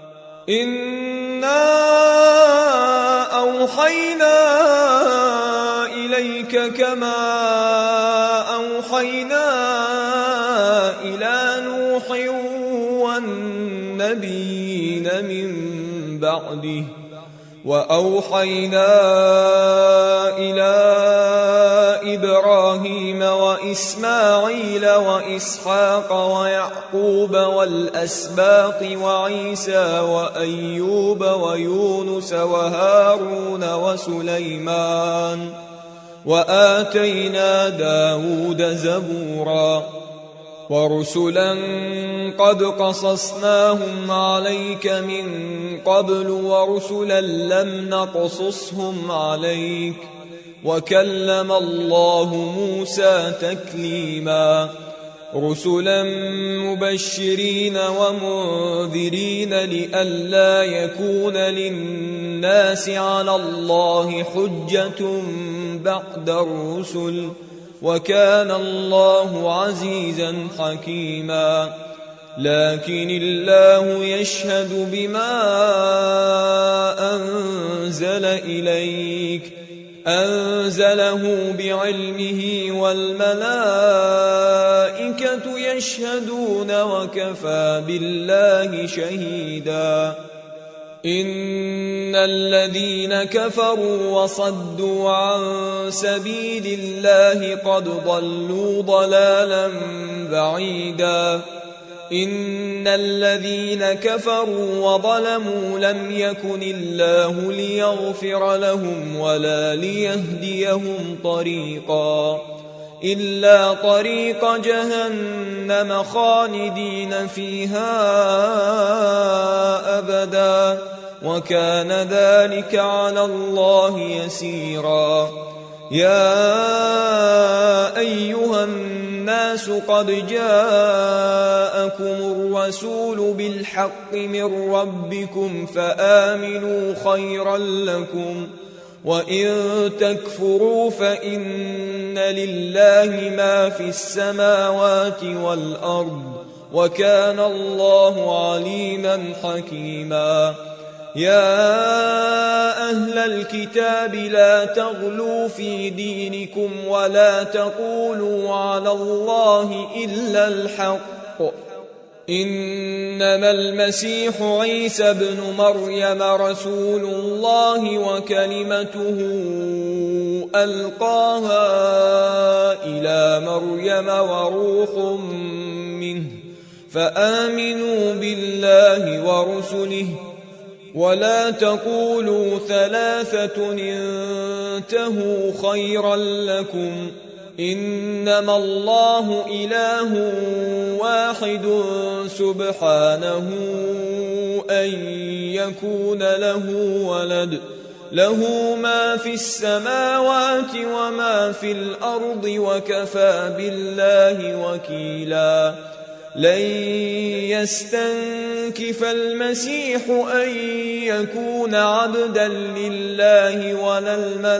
[SPEAKER 1] إنا أوحينا إليك كما أوحينا إلى نوح والنبيين من بعده وأوحينا إلى إبراهيم وإسماعيل وإسحاق ويعقوب والأسباط وعيسى وأيوب ويونس وهارون وسليمان وآتينا داود زبورا ورسلا قد قصصناهم عليك من قبل ورسلا لم نقصصهم عليك وكلم الله موسى تكليما رسلا مبشرين ومنذرين لئلا يكون للناس على الله حجة بعد الرسل وكان الله عزيزا حكيما لكن الله يشهد بما إليك أنزله بعلمه والملائكة يشهدون وكفى بالله شهيدا إن الذين كفروا وصدوا عن سبيل الله قد ضلوا ضلالا بعيدا إن الذين كفروا وظلموا لم يكن الله ليغفر لهم ولا ليهديهم طريقا إلا طريق جهنم خالدين فيها أبدا وكان ذلك على الله يسيرا يا أيها الناس قد جاءكم الرسول بالحق من ربكم فآمنوا خيرا لكم وإن تكفروا فإن لله ما في السماوات والأرض وكان الله عليما حكيما يا أهل الكتاب لا تغلوا في دينكم ولا تقولوا على الله إلا الحق إنما المسيح عيسى ابن مريم رسول الله وكلمته ألقاها إلى مريم وروح منه فآمنوا بالله ورسله ولا تقولوا ثلاثة انتهوا خيرا لكم إنما الله إله واحد سبحانه أن يكون له ولد له ما في السماوات وما في الأرض وكفى بالله وكيلا لن يستنكف المسيح أن يكون عبدا لله ولا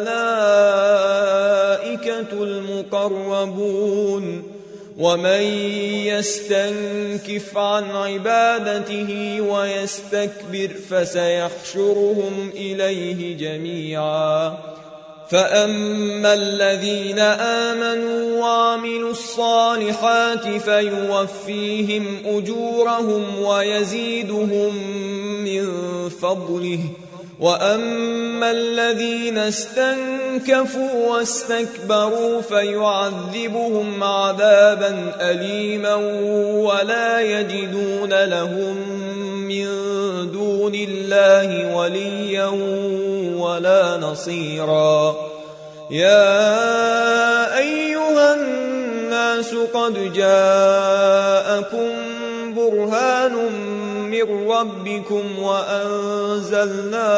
[SPEAKER 1] الملائكة المقربون ومن يستنكف عن عبادته ويستكبر فسيحشرهم إليه جميعا فأما الذين آمنوا وعملوا الصالحات فيوفيهم أجورهم ويزيدهم من فضله وأما الذين استنكفوا واستكبروا فيعذبهم عذابا أليما ولا يجدون لهم من دون الله وليا ولا نصيرا يا أيها الناس قد جاءكم برهان من ربكم وأنزلنا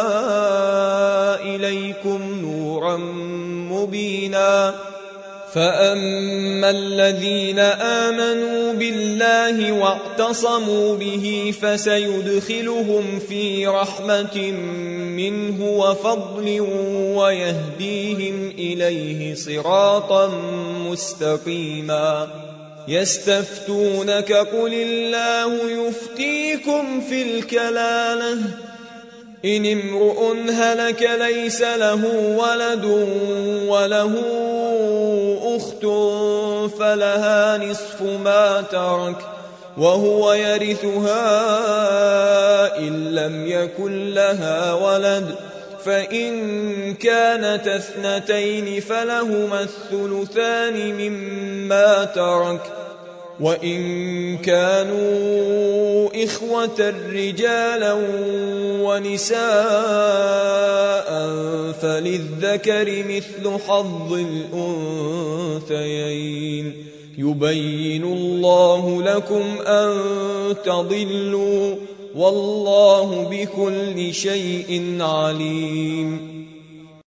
[SPEAKER 1] إليكم نورا مبينا فأما الذين آمنوا بالله واعتصموا به فسيدخلهم في رحمة منه وفضل ويهديهم إليه صراطا مستقيما يستفتونك قل الله يفتيكم في الكلالة إن امرؤ هلك ليس له ولد وله أخت فلها نصف ما ترك وهو يرثها إن لم يكن لها ولد فإن كانت اثنتين فلهما الثلثان مما ترك وإن كانوا إخوة رجالا ونساء فللذكر مثل حظ الأنثيين يبين الله لكم أن تضلوا والله بكل شيء عليم